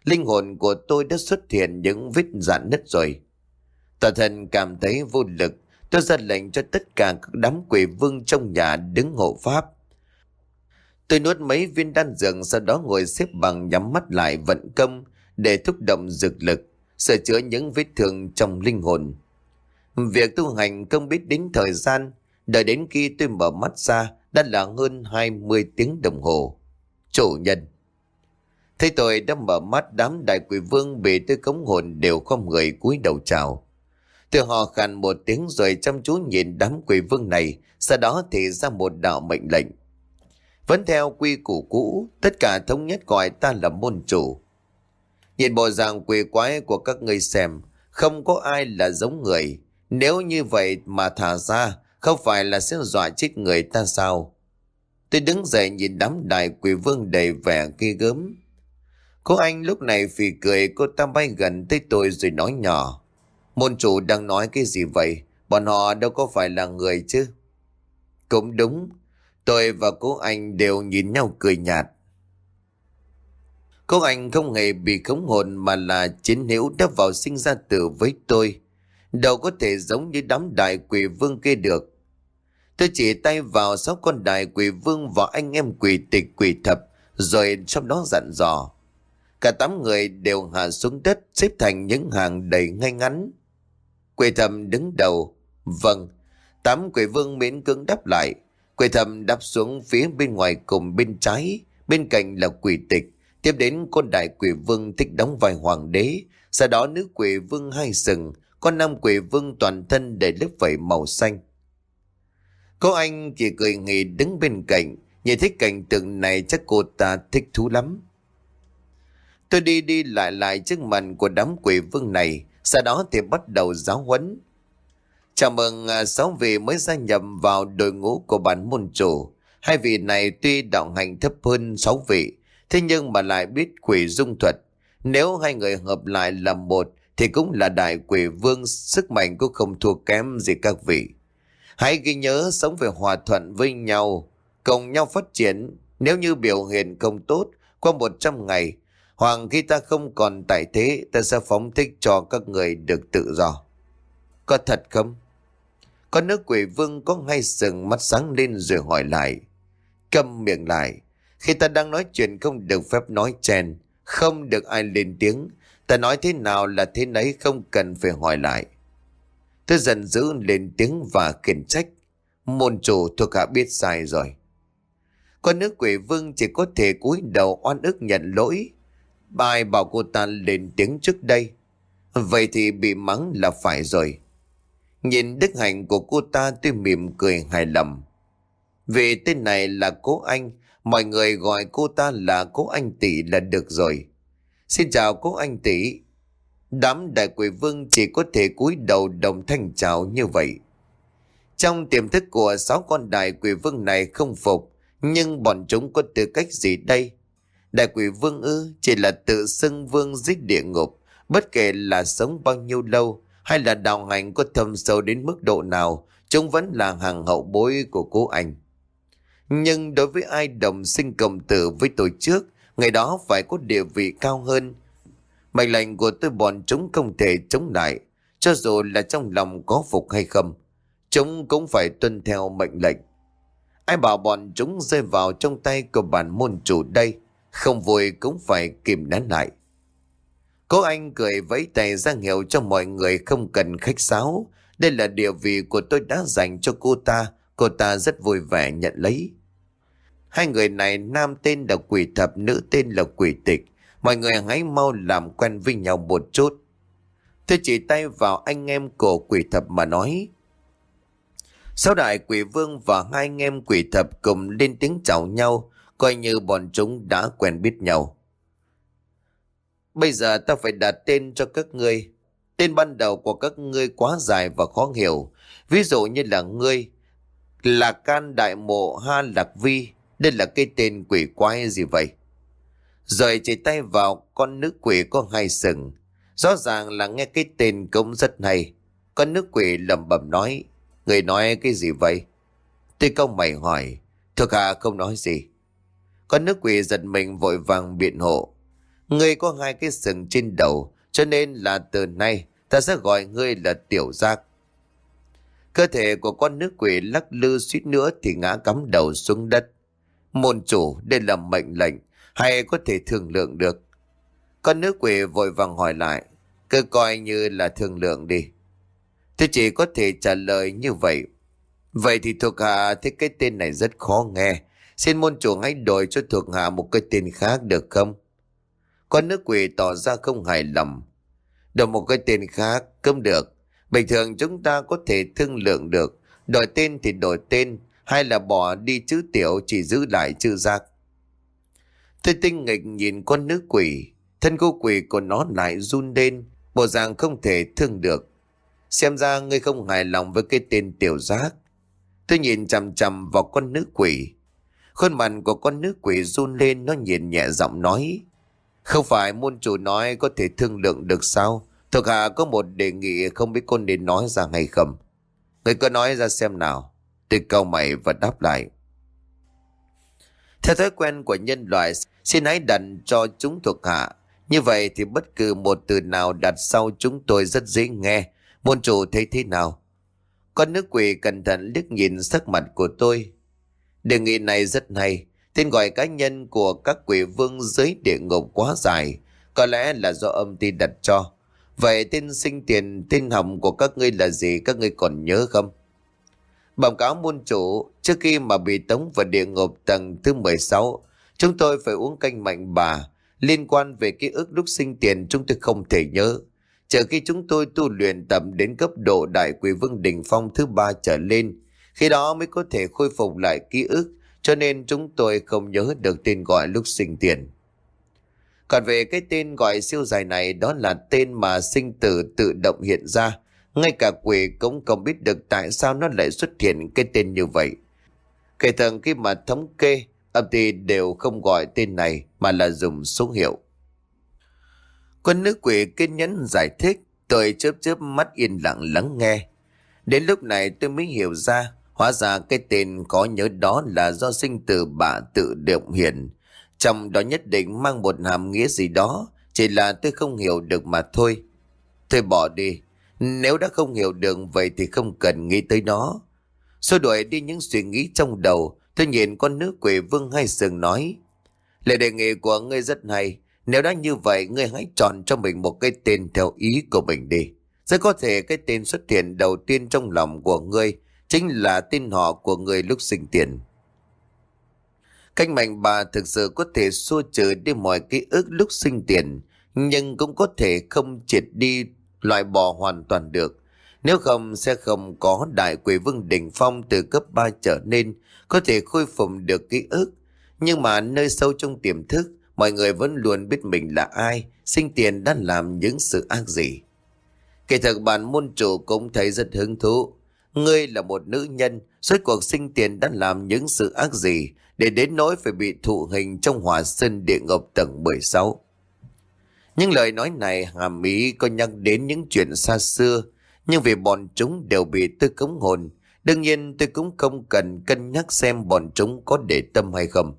Linh hồn của tôi đã xuất hiện những vết rạn nứt rồi. Tòa thần cảm thấy vô lực. Tôi ra lệnh cho tất cả các đám quỷ vương trong nhà đứng hộ pháp. Tôi nuốt mấy viên đan dược, sau đó ngồi xếp bằng nhắm mắt lại vận công để thúc động dược lực, sửa chữa những vết thương trong linh hồn. Việc tu hành không biết đến thời gian, đợi đến khi tôi mở mắt ra đã là hơn hai mươi tiếng đồng hồ. Chủ nhân. Thấy tôi đã mở mắt, đám đại quỷ vương bị tôi khống hồn đều không người cúi đầu chào. Tôi hò khàn một tiếng rồi chăm chú nhìn đám quỷ vương này, sau đó thì ra một đạo mệnh lệnh. Vẫn theo quy củ cũ, tất cả thống nhất gọi ta là môn chủ. Nhìn bộ dạng quỷ quái của các ngươi xem, không có ai là giống người. Nếu như vậy mà thả ra, không phải là sẽ dọa chết người ta sao? Tôi đứng dậy nhìn đám đại quỷ vương đầy vẻ ghê gớm. Cô anh lúc này phì cười, cô ta bay gần tới tôi rồi nói nhỏ. Môn chủ đang nói cái gì vậy? Bọn họ đâu có phải là người chứ? Cũng đúng. Tôi và cô anh đều nhìn nhau cười nhạt. Cô anh không hề bị khống hồn mà là chiến hữu đã vào sinh ra tử với tôi. Đâu có thể giống như đám đại quỷ vương kia được. Tôi chỉ tay vào sáu con đại quỷ vương và anh em quỷ tịch quỷ thập, rồi sau đó dặn dò. Cả tám người đều hạ xuống đất, xếp thành những hàng đầy ngay ngắn. Quỷ thầm đứng đầu. Vâng. Tám quỷ vương miễn cưỡng đáp lại. Quỷ thầm đáp xuống phía bên ngoài cùng bên trái, bên cạnh là quỷ tịch. Tiếp đến con đại quỷ vương thích đóng vai hoàng đế. Sau đó nữ quỷ vương hai sừng, con nam quỷ vương toàn thân để lớp vảy màu xanh. Cô anh chỉ cười nghỉ đứng bên cạnh. Nhìn thấy cảnh tượng này chắc cô ta thích thú lắm. Tôi đi đi lại lại trước mặt của đám quỷ vương này. Sau đó thì bắt đầu giáo huấn. Chào mừng à, sáu vị mới gia nhập vào đội ngũ của bản môn chủ. Hai vị này tuy đạo hành thấp hơn sáu vị, thế nhưng mà lại biết quỷ dung thuật. Nếu hai người hợp lại làm một thì cũng là đại quỷ vương, sức mạnh cũng không thua kém gì các vị. Hãy ghi nhớ sống về hòa thuận với nhau, cùng nhau phát triển. Nếu như biểu hiện không tốt, qua một trăm ngày, hoặc khi ta không còn tại thế, ta sẽ phóng thích cho các người được tự do. Có thật không? Con nữ quỷ vương có ngay sừng mắt sáng lên rồi hỏi lại. Câm miệng lại. Khi ta đang nói chuyện không được phép nói chen, không được ai lên tiếng. Ta nói thế nào là thế nấy, không cần phải hỏi lại. Tôi giận dữ lên tiếng và khiển trách. Môn chủ thuộc hạ biết sai rồi. Con nữ quỷ vương chỉ có thể cúi đầu oan ức nhận lỗi. Ai bảo cô ta lên tiếng trước đây? Vậy thì bị mắng là phải rồi. Nhìn đức hạnh của cô ta, tôi mỉm cười hài lòng. Vì tên này là Cố Anh, mọi người gọi cô ta là Cố Anh tỷ là được rồi. Xin chào Cố Anh tỷ. Đám đại quỷ vương chỉ có thể cúi đầu đồng thanh chào như vậy. Trong tiềm thức của sáu con đại quỷ vương này không phục, nhưng bọn chúng có tư cách gì đây? Đại quỷ vương ư? Chỉ là tự xưng vương dưới địa ngục, bất kể là sống bao nhiêu lâu hay là đạo hành có thâm sâu đến mức độ nào, chúng vẫn là hàng hậu bối của Cố Anh. Nhưng đối với ai đồng sinh cộng tử với tôi trước, người đó phải có địa vị cao hơn. Mệnh lệnh của tôi bọn chúng không thể chống lại, cho dù là trong lòng có phục hay không, chúng cũng phải tuân theo mệnh lệnh. Ai bảo bọn chúng rơi vào trong tay của bản môn chủ đây, không vui cũng phải kìm nén lại. Cố Anh cười vẫy tay ra hiệu cho mọi người không cần khách sáo. Đây là địa vị của tôi đã dành cho cô ta, cô ta rất vui vẻ nhận lấy. Hai người này, nam tên là Quỷ Thập, nữ tên là Quỷ Tịch. Mọi người hãy mau làm quen với nhau một chút. Tôi chỉ tay vào anh em của Quỷ Thập mà nói. Sáu đại quỷ vương và hai anh em Quỷ Thập cùng lên tiếng chào nhau, coi như bọn chúng đã quen biết nhau. Bây giờ ta phải đặt tên cho các ngươi. Tên ban đầu của các ngươi quá dài và khó hiểu. Ví dụ như là ngươi là Can Đại Mộ Ha Lạc Vi. Đây là cái tên quỷ quái gì vậy? Rồi chỉ tay vào con nữ quỷ có hai sừng. Rõ ràng là nghe cái tên cũng rất hay. Con nữ quỷ lẩm bẩm nói. Người nói cái gì vậy? Tôi câu mày hỏi. Thuộc hạ không nói gì. Con nữ quỷ giật mình vội vàng biện hộ. Ngươi có hai cái sừng trên đầu, cho nên là từ nay ta sẽ gọi ngươi là Tiểu Giác. Cơ thể của con nữ quỷ lắc lư suýt nữa thì ngã cắm đầu xuống đất. Môn chủ, đây là mệnh lệnh, hay có thể thương lượng được? Con nữ quỷ vội vàng hỏi lại. Cứ coi như là thương lượng đi. Tôi chỉ có thể trả lời như vậy. Vậy thì thuộc hạ thấy cái tên này rất khó nghe. Xin môn chủ hãy đổi cho thuộc hạ một cái tên khác được không? Con nữ quỷ tỏ ra không hài lòng. Đổi một cái tên khác không được. Bình thường chúng ta có thể thương lượng được. Đổi tên thì đổi tên, hay là bỏ đi chữ Tiểu, chỉ giữ lại chữ Giác. Tôi tinh nghịch nhìn con nữ quỷ. Thân cô quỷ của nó lại run lên, bộ dạng không thể thương được. Xem ra ngươi không hài lòng với cái tên Tiểu Giác. Tôi nhìn chằm chằm vào con nữ quỷ. Khuôn mặt của con nữ quỷ run lên, nó nhìn nhẹ giọng nói. Không phải môn chủ nói có thể thương lượng được sao? Thuộc hạ có một đề nghị không biết con nên nói ra hay không. Ngươi cứ nói ra xem nào. Tôi cau mày và đáp lại. Theo thói quen của nhân loại, xin hãy đặt cho chúng thuộc hạ. Như vậy thì bất cứ một từ nào đặt sau chúng tôi rất dễ nghe. Môn chủ thấy thế nào? Con nữ quỷ cẩn thận liếc nhìn sắc mặt của tôi. Đề nghị này rất hay. Tên gọi cá nhân của các quỷ vương dưới địa ngục quá dài. Có lẽ là do âm ty đặt cho. Vậy tên sinh tiền, tên hỏng của các ngươi là gì, các ngươi còn nhớ không? Báo cáo môn chủ, trước khi mà bị tống vào địa ngục tầng thứ mười sáu, chúng tôi phải uống canh mạnh bà. Liên quan về ký ức lúc sinh tiền chúng tôi không thể nhớ. Chờ khi chúng tôi tu luyện tập đến cấp độ đại quỷ vương đỉnh phong thứ ba trở lên, khi đó mới có thể khôi phục lại ký ức, cho nên chúng tôi không nhớ được tên gọi lúc sinh tiền. Còn về cái tên gọi siêu dài này, đó là tên mà sinh tử tự động hiện ra. Ngay cả quỷ cũng không biết được tại sao nó lại xuất hiện cái tên như vậy. Kể thường khi mà thống kê, âm ty đều không gọi tên này mà là dùng số hiệu. Con nữ quỷ kiên nhẫn giải thích, tôi chớp chớp mắt yên lặng lắng nghe. Đến lúc này tôi mới hiểu ra, hóa ra cái tên có nhớ đó là do sinh tử bạ tự động hiện. Trong đó nhất định mang một hàm nghĩa gì đó, chỉ là tôi không hiểu được mà thôi. Thôi bỏ đi, nếu đã không hiểu được vậy thì không cần nghĩ tới nó. Xua đuổi đi những suy nghĩ trong đầu, tôi nhìn con nữ quỷ vương hai sừng nói. Lời đề nghị của ngươi rất hay. Nếu đã như vậy, ngươi hãy chọn cho mình một cái tên theo ý của mình đi. Rất có thể cái tên xuất hiện đầu tiên trong lòng của ngươi chính là tên họ của người lúc sinh tiền. Canh mạnh bà thực sự có thể xua trừ đi mọi ký ức lúc sinh tiền, nhưng cũng có thể không triệt đi, loại bỏ hoàn toàn được. Nếu không sẽ không có đại quỷ vương đỉnh phong từ cấp ba trở nên có thể khôi phục được ký ức. Nhưng mà nơi sâu trong tiềm thức, mọi người vẫn luôn biết mình là ai, sinh tiền đã làm những sự ác gì. Kể thực bản môn chủ cũng thấy rất hứng thú. Ngươi là một nữ nhân, suốt cuộc sinh tiền đã làm những sự ác gì để đến nỗi phải bị thụ hình trong hỏa sơn địa ngục tầng mười sáu. Những lời nói này hàm ý có nhắc đến những chuyện xa xưa, nhưng vì bọn chúng đều bị tôi cống hồn, đương nhiên tôi cũng không cần cân nhắc xem bọn chúng có để tâm hay không.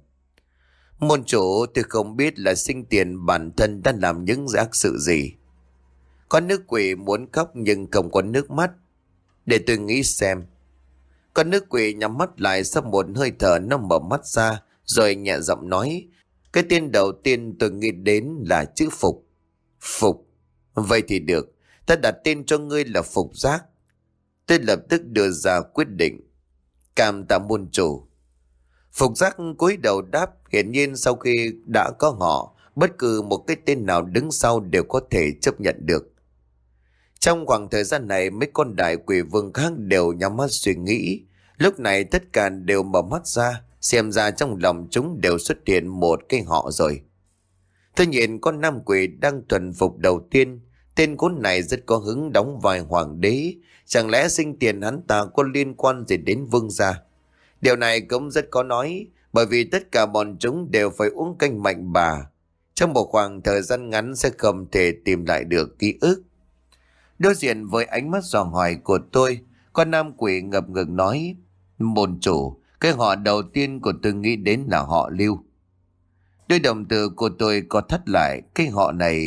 Môn chủ, tôi không biết là sinh tiền bản thân đã làm những ác sự gì. Con nữ quỷ muốn khóc nhưng không có nước mắt. Để tôi nghĩ xem. Con nữ quỷ nhắm mắt lại, sau một hơi thở nó mở mắt ra, rồi nhẹ giọng nói. Cái tên đầu tiên tôi nghĩ đến là chữ Phục. Phục. Vậy thì được. Ta đặt tên cho ngươi là Phục Giác. Tôi lập tức đưa ra quyết định. Cảm tạ môn chủ. Phục Giác cúi đầu đáp, hiển nhiên sau khi đã có họ, bất cứ một cái tên nào đứng sau đều có thể chấp nhận được. Trong khoảng thời gian này, mấy con đại quỷ vương khác đều nhắm mắt suy nghĩ. Lúc này tất cả đều mở mắt ra, xem ra trong lòng chúng đều xuất hiện một cái họ rồi. Tôi nhìn con nam quỷ đang thuần phục đầu tiên, tên cún này rất có hứng đóng vai hoàng đế. Chẳng lẽ sinh tiền hắn ta có liên quan gì đến vương gia? Điều này cũng rất có nói, bởi vì tất cả bọn chúng đều phải uống canh mạnh bà. Trong một khoảng thời gian ngắn sẽ không thể tìm lại được ký ức. Đối diện với ánh mắt dò hỏi của tôi, con nam quỷ ngập ngừng nói, môn chủ, cái họ đầu tiên của tôi nghĩ đến là họ Lưu. Đôi đồng tử của tôi có thắt lại. Cái họ này...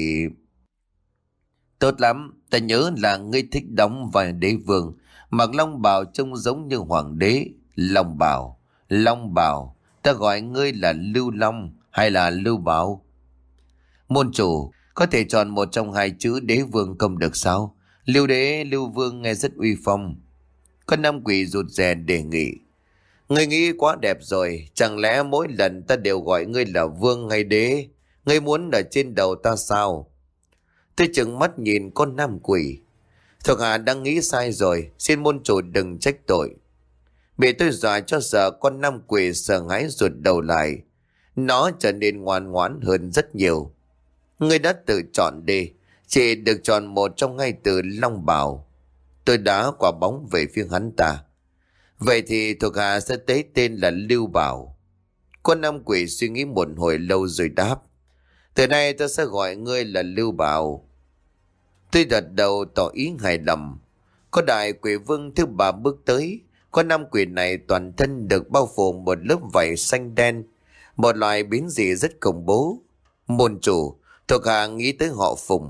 Tốt lắm, ta nhớ là ngươi thích đóng vai đế vương, mặc long bào trông giống như hoàng đế. Long bào, long bào, ta gọi ngươi là Lưu Long hay là Lưu Bảo? Môn chủ, có thể chọn một trong hai chữ đế vương không được sao? Lưu đế, Lưu vương nghe rất uy phong. Con nam quỷ rụt rè đề nghị. Ngươi nghĩ quá đẹp rồi, chẳng lẽ mỗi lần ta đều gọi ngươi là vương hay đế? Ngươi muốn ở trên đầu ta sao? Tôi chừng mắt nhìn con nam quỷ. Thuộc hạ đang nghĩ sai rồi, xin môn chủ đừng trách tội. Bị tôi dọa cho sợ, con nam quỷ sợ hãi rụt đầu lại. Nó trở nên ngoan ngoãn hơn rất nhiều. Ngươi đã tự chọn đi, chỉ được chọn một trong hai từ long bảo. Tôi đá quả bóng về phía hắn ta. Vậy thì thuộc hạ sẽ tế tên là Lưu Bảo. Con nam quỷ suy nghĩ một hồi lâu rồi đáp. Từ nay ta sẽ gọi ngươi là Lưu Bảo. Tôi gật đầu tỏ ý hài lòng. Có đại quỷ vương thứ ba bước tới. Con nam quỷ này toàn thân được bao phủ một lớp vảy xanh đen, một loại biến dị rất khủng bố. Môn chủ, thuộc hạ nghĩ tới họ Phùng.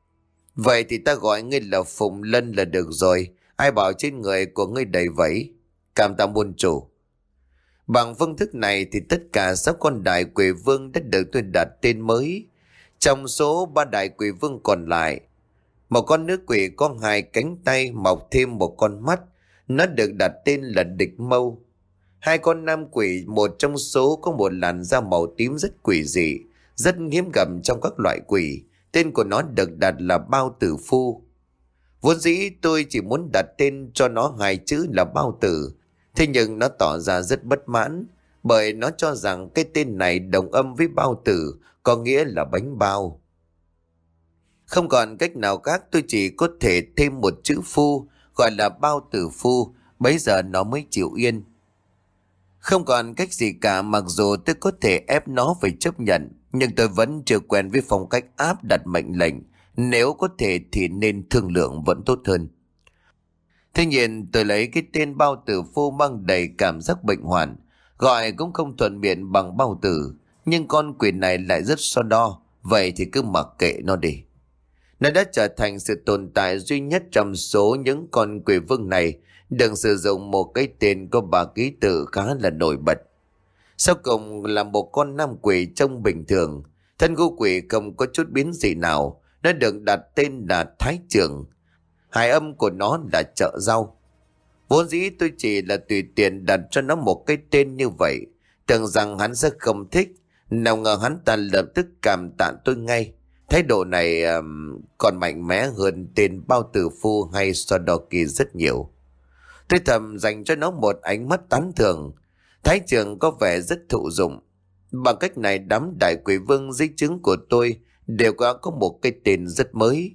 Vậy thì ta gọi ngươi là Phùng Lân là được rồi. Ai bảo trên người của ngươi đầy vẫy? Cảm tạ môn chủ. Bằng phương thức này thì tất cả sáu con đại quỷ vương đã được tôi đặt tên mới. Trong số ba đại quỷ vương còn lại, một con nữ quỷ có hai cánh tay mọc thêm một con mắt, nó được đặt tên là Địch Mâu. Hai con nam quỷ, một trong số có một làn da màu tím rất quỷ dị, rất hiếm gặp trong các loại quỷ. Tên của nó được đặt là Bao Tử Phu. Vốn dĩ tôi chỉ muốn đặt tên cho nó hai chữ là Bao Tử. Thế nhưng nó tỏ ra rất bất mãn, bởi nó cho rằng cái tên này đồng âm với bao tử, có nghĩa là bánh bao. Không còn cách nào khác, tôi chỉ có thể thêm một chữ phu, gọi là Bao Tử Phu, bấy giờ nó mới chịu yên. Không còn cách gì cả, mặc dù tôi có thể ép nó phải chấp nhận, nhưng tôi vẫn chưa quen với phong cách áp đặt mệnh lệnh. Nếu có thể thì nên thương lượng vẫn tốt hơn. Thế nhiên tôi lấy cái tên Bao Tử Phu mang đầy cảm giác bệnh hoạn, gọi cũng không thuận miệng bằng bao tử, nhưng con quỷ này lại rất so đo, vậy thì cứ mặc kệ nó đi. Nó đã trở thành sự tồn tại duy nhất trong số những con quỷ vương này đừng sử dụng một cái tên có ba ký tự khá là nổi bật. Sau cùng là một con nam quỷ trông bình thường, thân gu quỷ không có chút biến gì nào, nó được đặt tên là Thái Trường. Hài âm của nó là chợ rau. Vốn dĩ tôi chỉ là tùy tiện đặt cho nó một cái tên như vậy, tưởng rằng hắn sẽ không thích. Nào ngờ hắn ta lập tức cảm tạ tôi ngay. Thái độ này um, còn mạnh mẽ hơn tên Bao Tử Phu hay Sodoki rất nhiều. Tôi thầm dành cho nó một ánh mắt tán thưởng. Thái Trường có vẻ rất thụ dụng. Bằng cách này đám đại quỷ vương dưới trướng của tôi đều có, có một cái tên rất mới.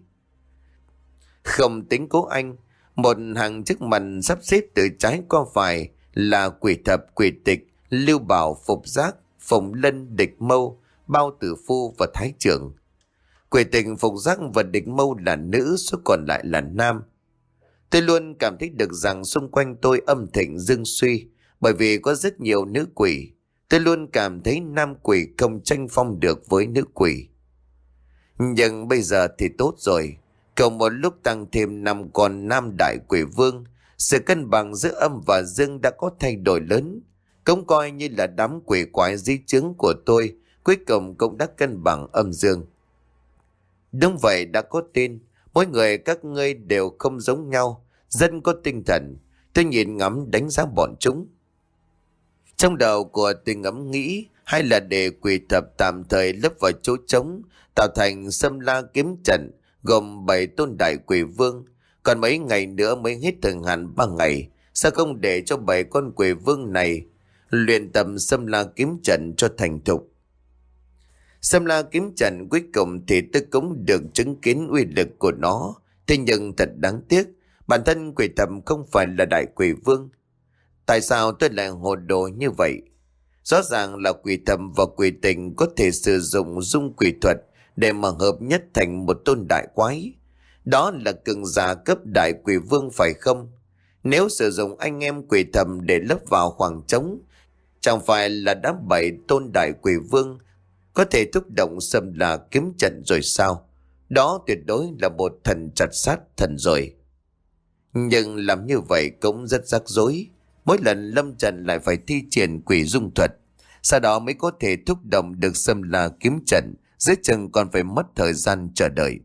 Không tính Cố Anh, một hàng chức mặt sắp xếp từ trái qua phải là Quỷ Thập, Quỷ Tịch, Lưu Bảo, Phục Giác, Phùng Lân, Địch Mâu, Bao Tử Phu và Thái Trưởng. Quỷ Tịch, Phục Giác và Địch Mâu là nữ, số còn lại là nam. Tôi luôn cảm thấy được rằng xung quanh tôi âm thịnh dương suy, bởi vì có rất nhiều nữ quỷ. Tôi luôn cảm thấy nam quỷ không tranh phong được với nữ quỷ. Nhưng bây giờ thì tốt rồi. Cùng một lúc tăng thêm năm con nam đại quỷ vương, sự cân bằng giữa âm và dương đã có thay đổi lớn. Cũng coi như là đám quỷ quái di chứng của tôi cuối cùng cũng đã cân bằng âm dương. Đúng vậy, đã có tên. Mỗi người các ngươi đều không giống nhau, dân có tinh thần. Tôi nhìn ngắm đánh giá bọn chúng. Trong đầu của tôi ngẫm nghĩ, hay là để Quỷ Thập tạm thời lấp vào chỗ trống, tạo thành Sâm La Kiếm Trận, gồm bảy tôn đại quỷ vương. Còn mấy ngày nữa mới hết thời hạn ba ngày, sao không để cho bảy con quỷ vương này luyện tập Sâm La Kiếm Trận cho thành thục. Sâm La Kiếm Trận cuối cùng thì tôi cũng được chứng kiến uy lực của nó. Thế nhưng thật đáng tiếc, bản thân Quỷ Thập không phải là đại quỷ vương. Tại sao tôi lại hồ đồ như vậy? Rõ ràng là Quỷ Thập và Quỷ Tình có thể sử dụng dung quỷ thuật để mà hợp nhất thành một tôn đại quái. Đó là cường giả cấp đại quỷ vương phải không? Nếu sử dụng anh em Quỷ Thầm để lấp vào khoảng trống, chẳng phải là đã bảy tôn đại quỷ vương có thể thúc động xâm La kiếm trận rồi sao? Đó tuyệt đối là một thần chặt sát thần rồi. Nhưng làm như vậy cũng rất rắc rối. Mỗi lần Lâm Trần lại phải thi triển quỷ dung thuật, sau đó mới có thể thúc động được xâm La kiếm trận, dưới chừng còn phải mất thời gian chờ đợi.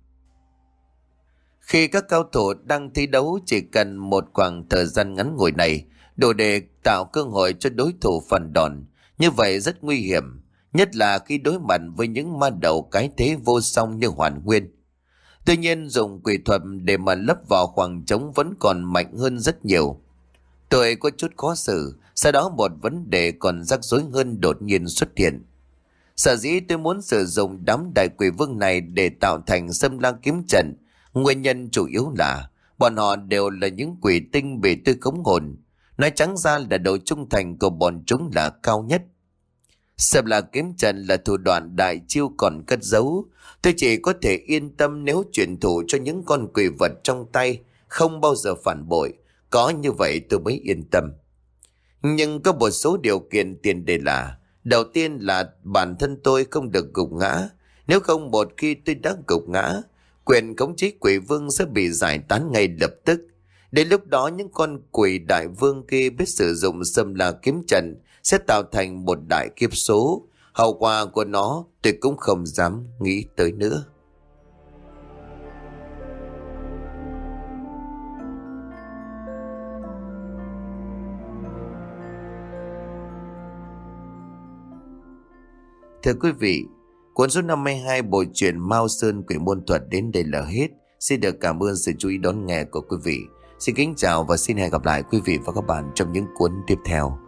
Khi các cao thủ đang thi đấu, chỉ cần một khoảng thời gian ngắn ngủi này đủ để tạo cơ hội cho đối thủ phản đòn. Như vậy rất nguy hiểm, nhất là khi đối mặt với những ma đầu cái thế vô song như Hoàn Nguyên. Tuy nhiên dùng quỷ thuật để mà lấp vào khoảng trống vẫn còn mạnh hơn rất nhiều. Tôi có chút khó xử, sau đó một vấn đề còn rắc rối hơn đột nhiên xuất hiện. Sở dĩ tôi muốn sử dụng đám đại quỷ vương này để tạo thành xâm La kiếm trận, nguyên nhân chủ yếu là bọn họ đều là những quỷ tinh bị tôi khống hồn. Nói trắng ra là độ trung thành của bọn chúng là cao nhất. Xâm La kiếm trận là thủ đoạn đại chiêu còn cất giấu. Tôi chỉ có thể yên tâm nếu chuyển thủ cho những con quỷ vật trong tay không bao giờ phản bội. Có như vậy tôi mới yên tâm. Nhưng có một số điều kiện tiền đề là: đầu tiên là bản thân tôi không được gục ngã. Nếu không, một khi tôi đã gục ngã, quyền khống chế quỷ vương sẽ bị giải tán ngay lập tức. Đến lúc đó những con quỷ đại vương kia biết sử dụng xâm La kiếm trận sẽ tạo thành một đại kiếp số. Hậu quả của nó tôi cũng không dám nghĩ tới nữa. Thưa quý vị, cuốn số năm mươi hai bộ truyện Mao Sơn Quỷ Môn Thuật đến đây là hết. Xin được cảm ơn sự chú ý đón nghe của quý vị. Xin kính chào và xin hẹn gặp lại quý vị và các bạn trong những cuốn tiếp theo.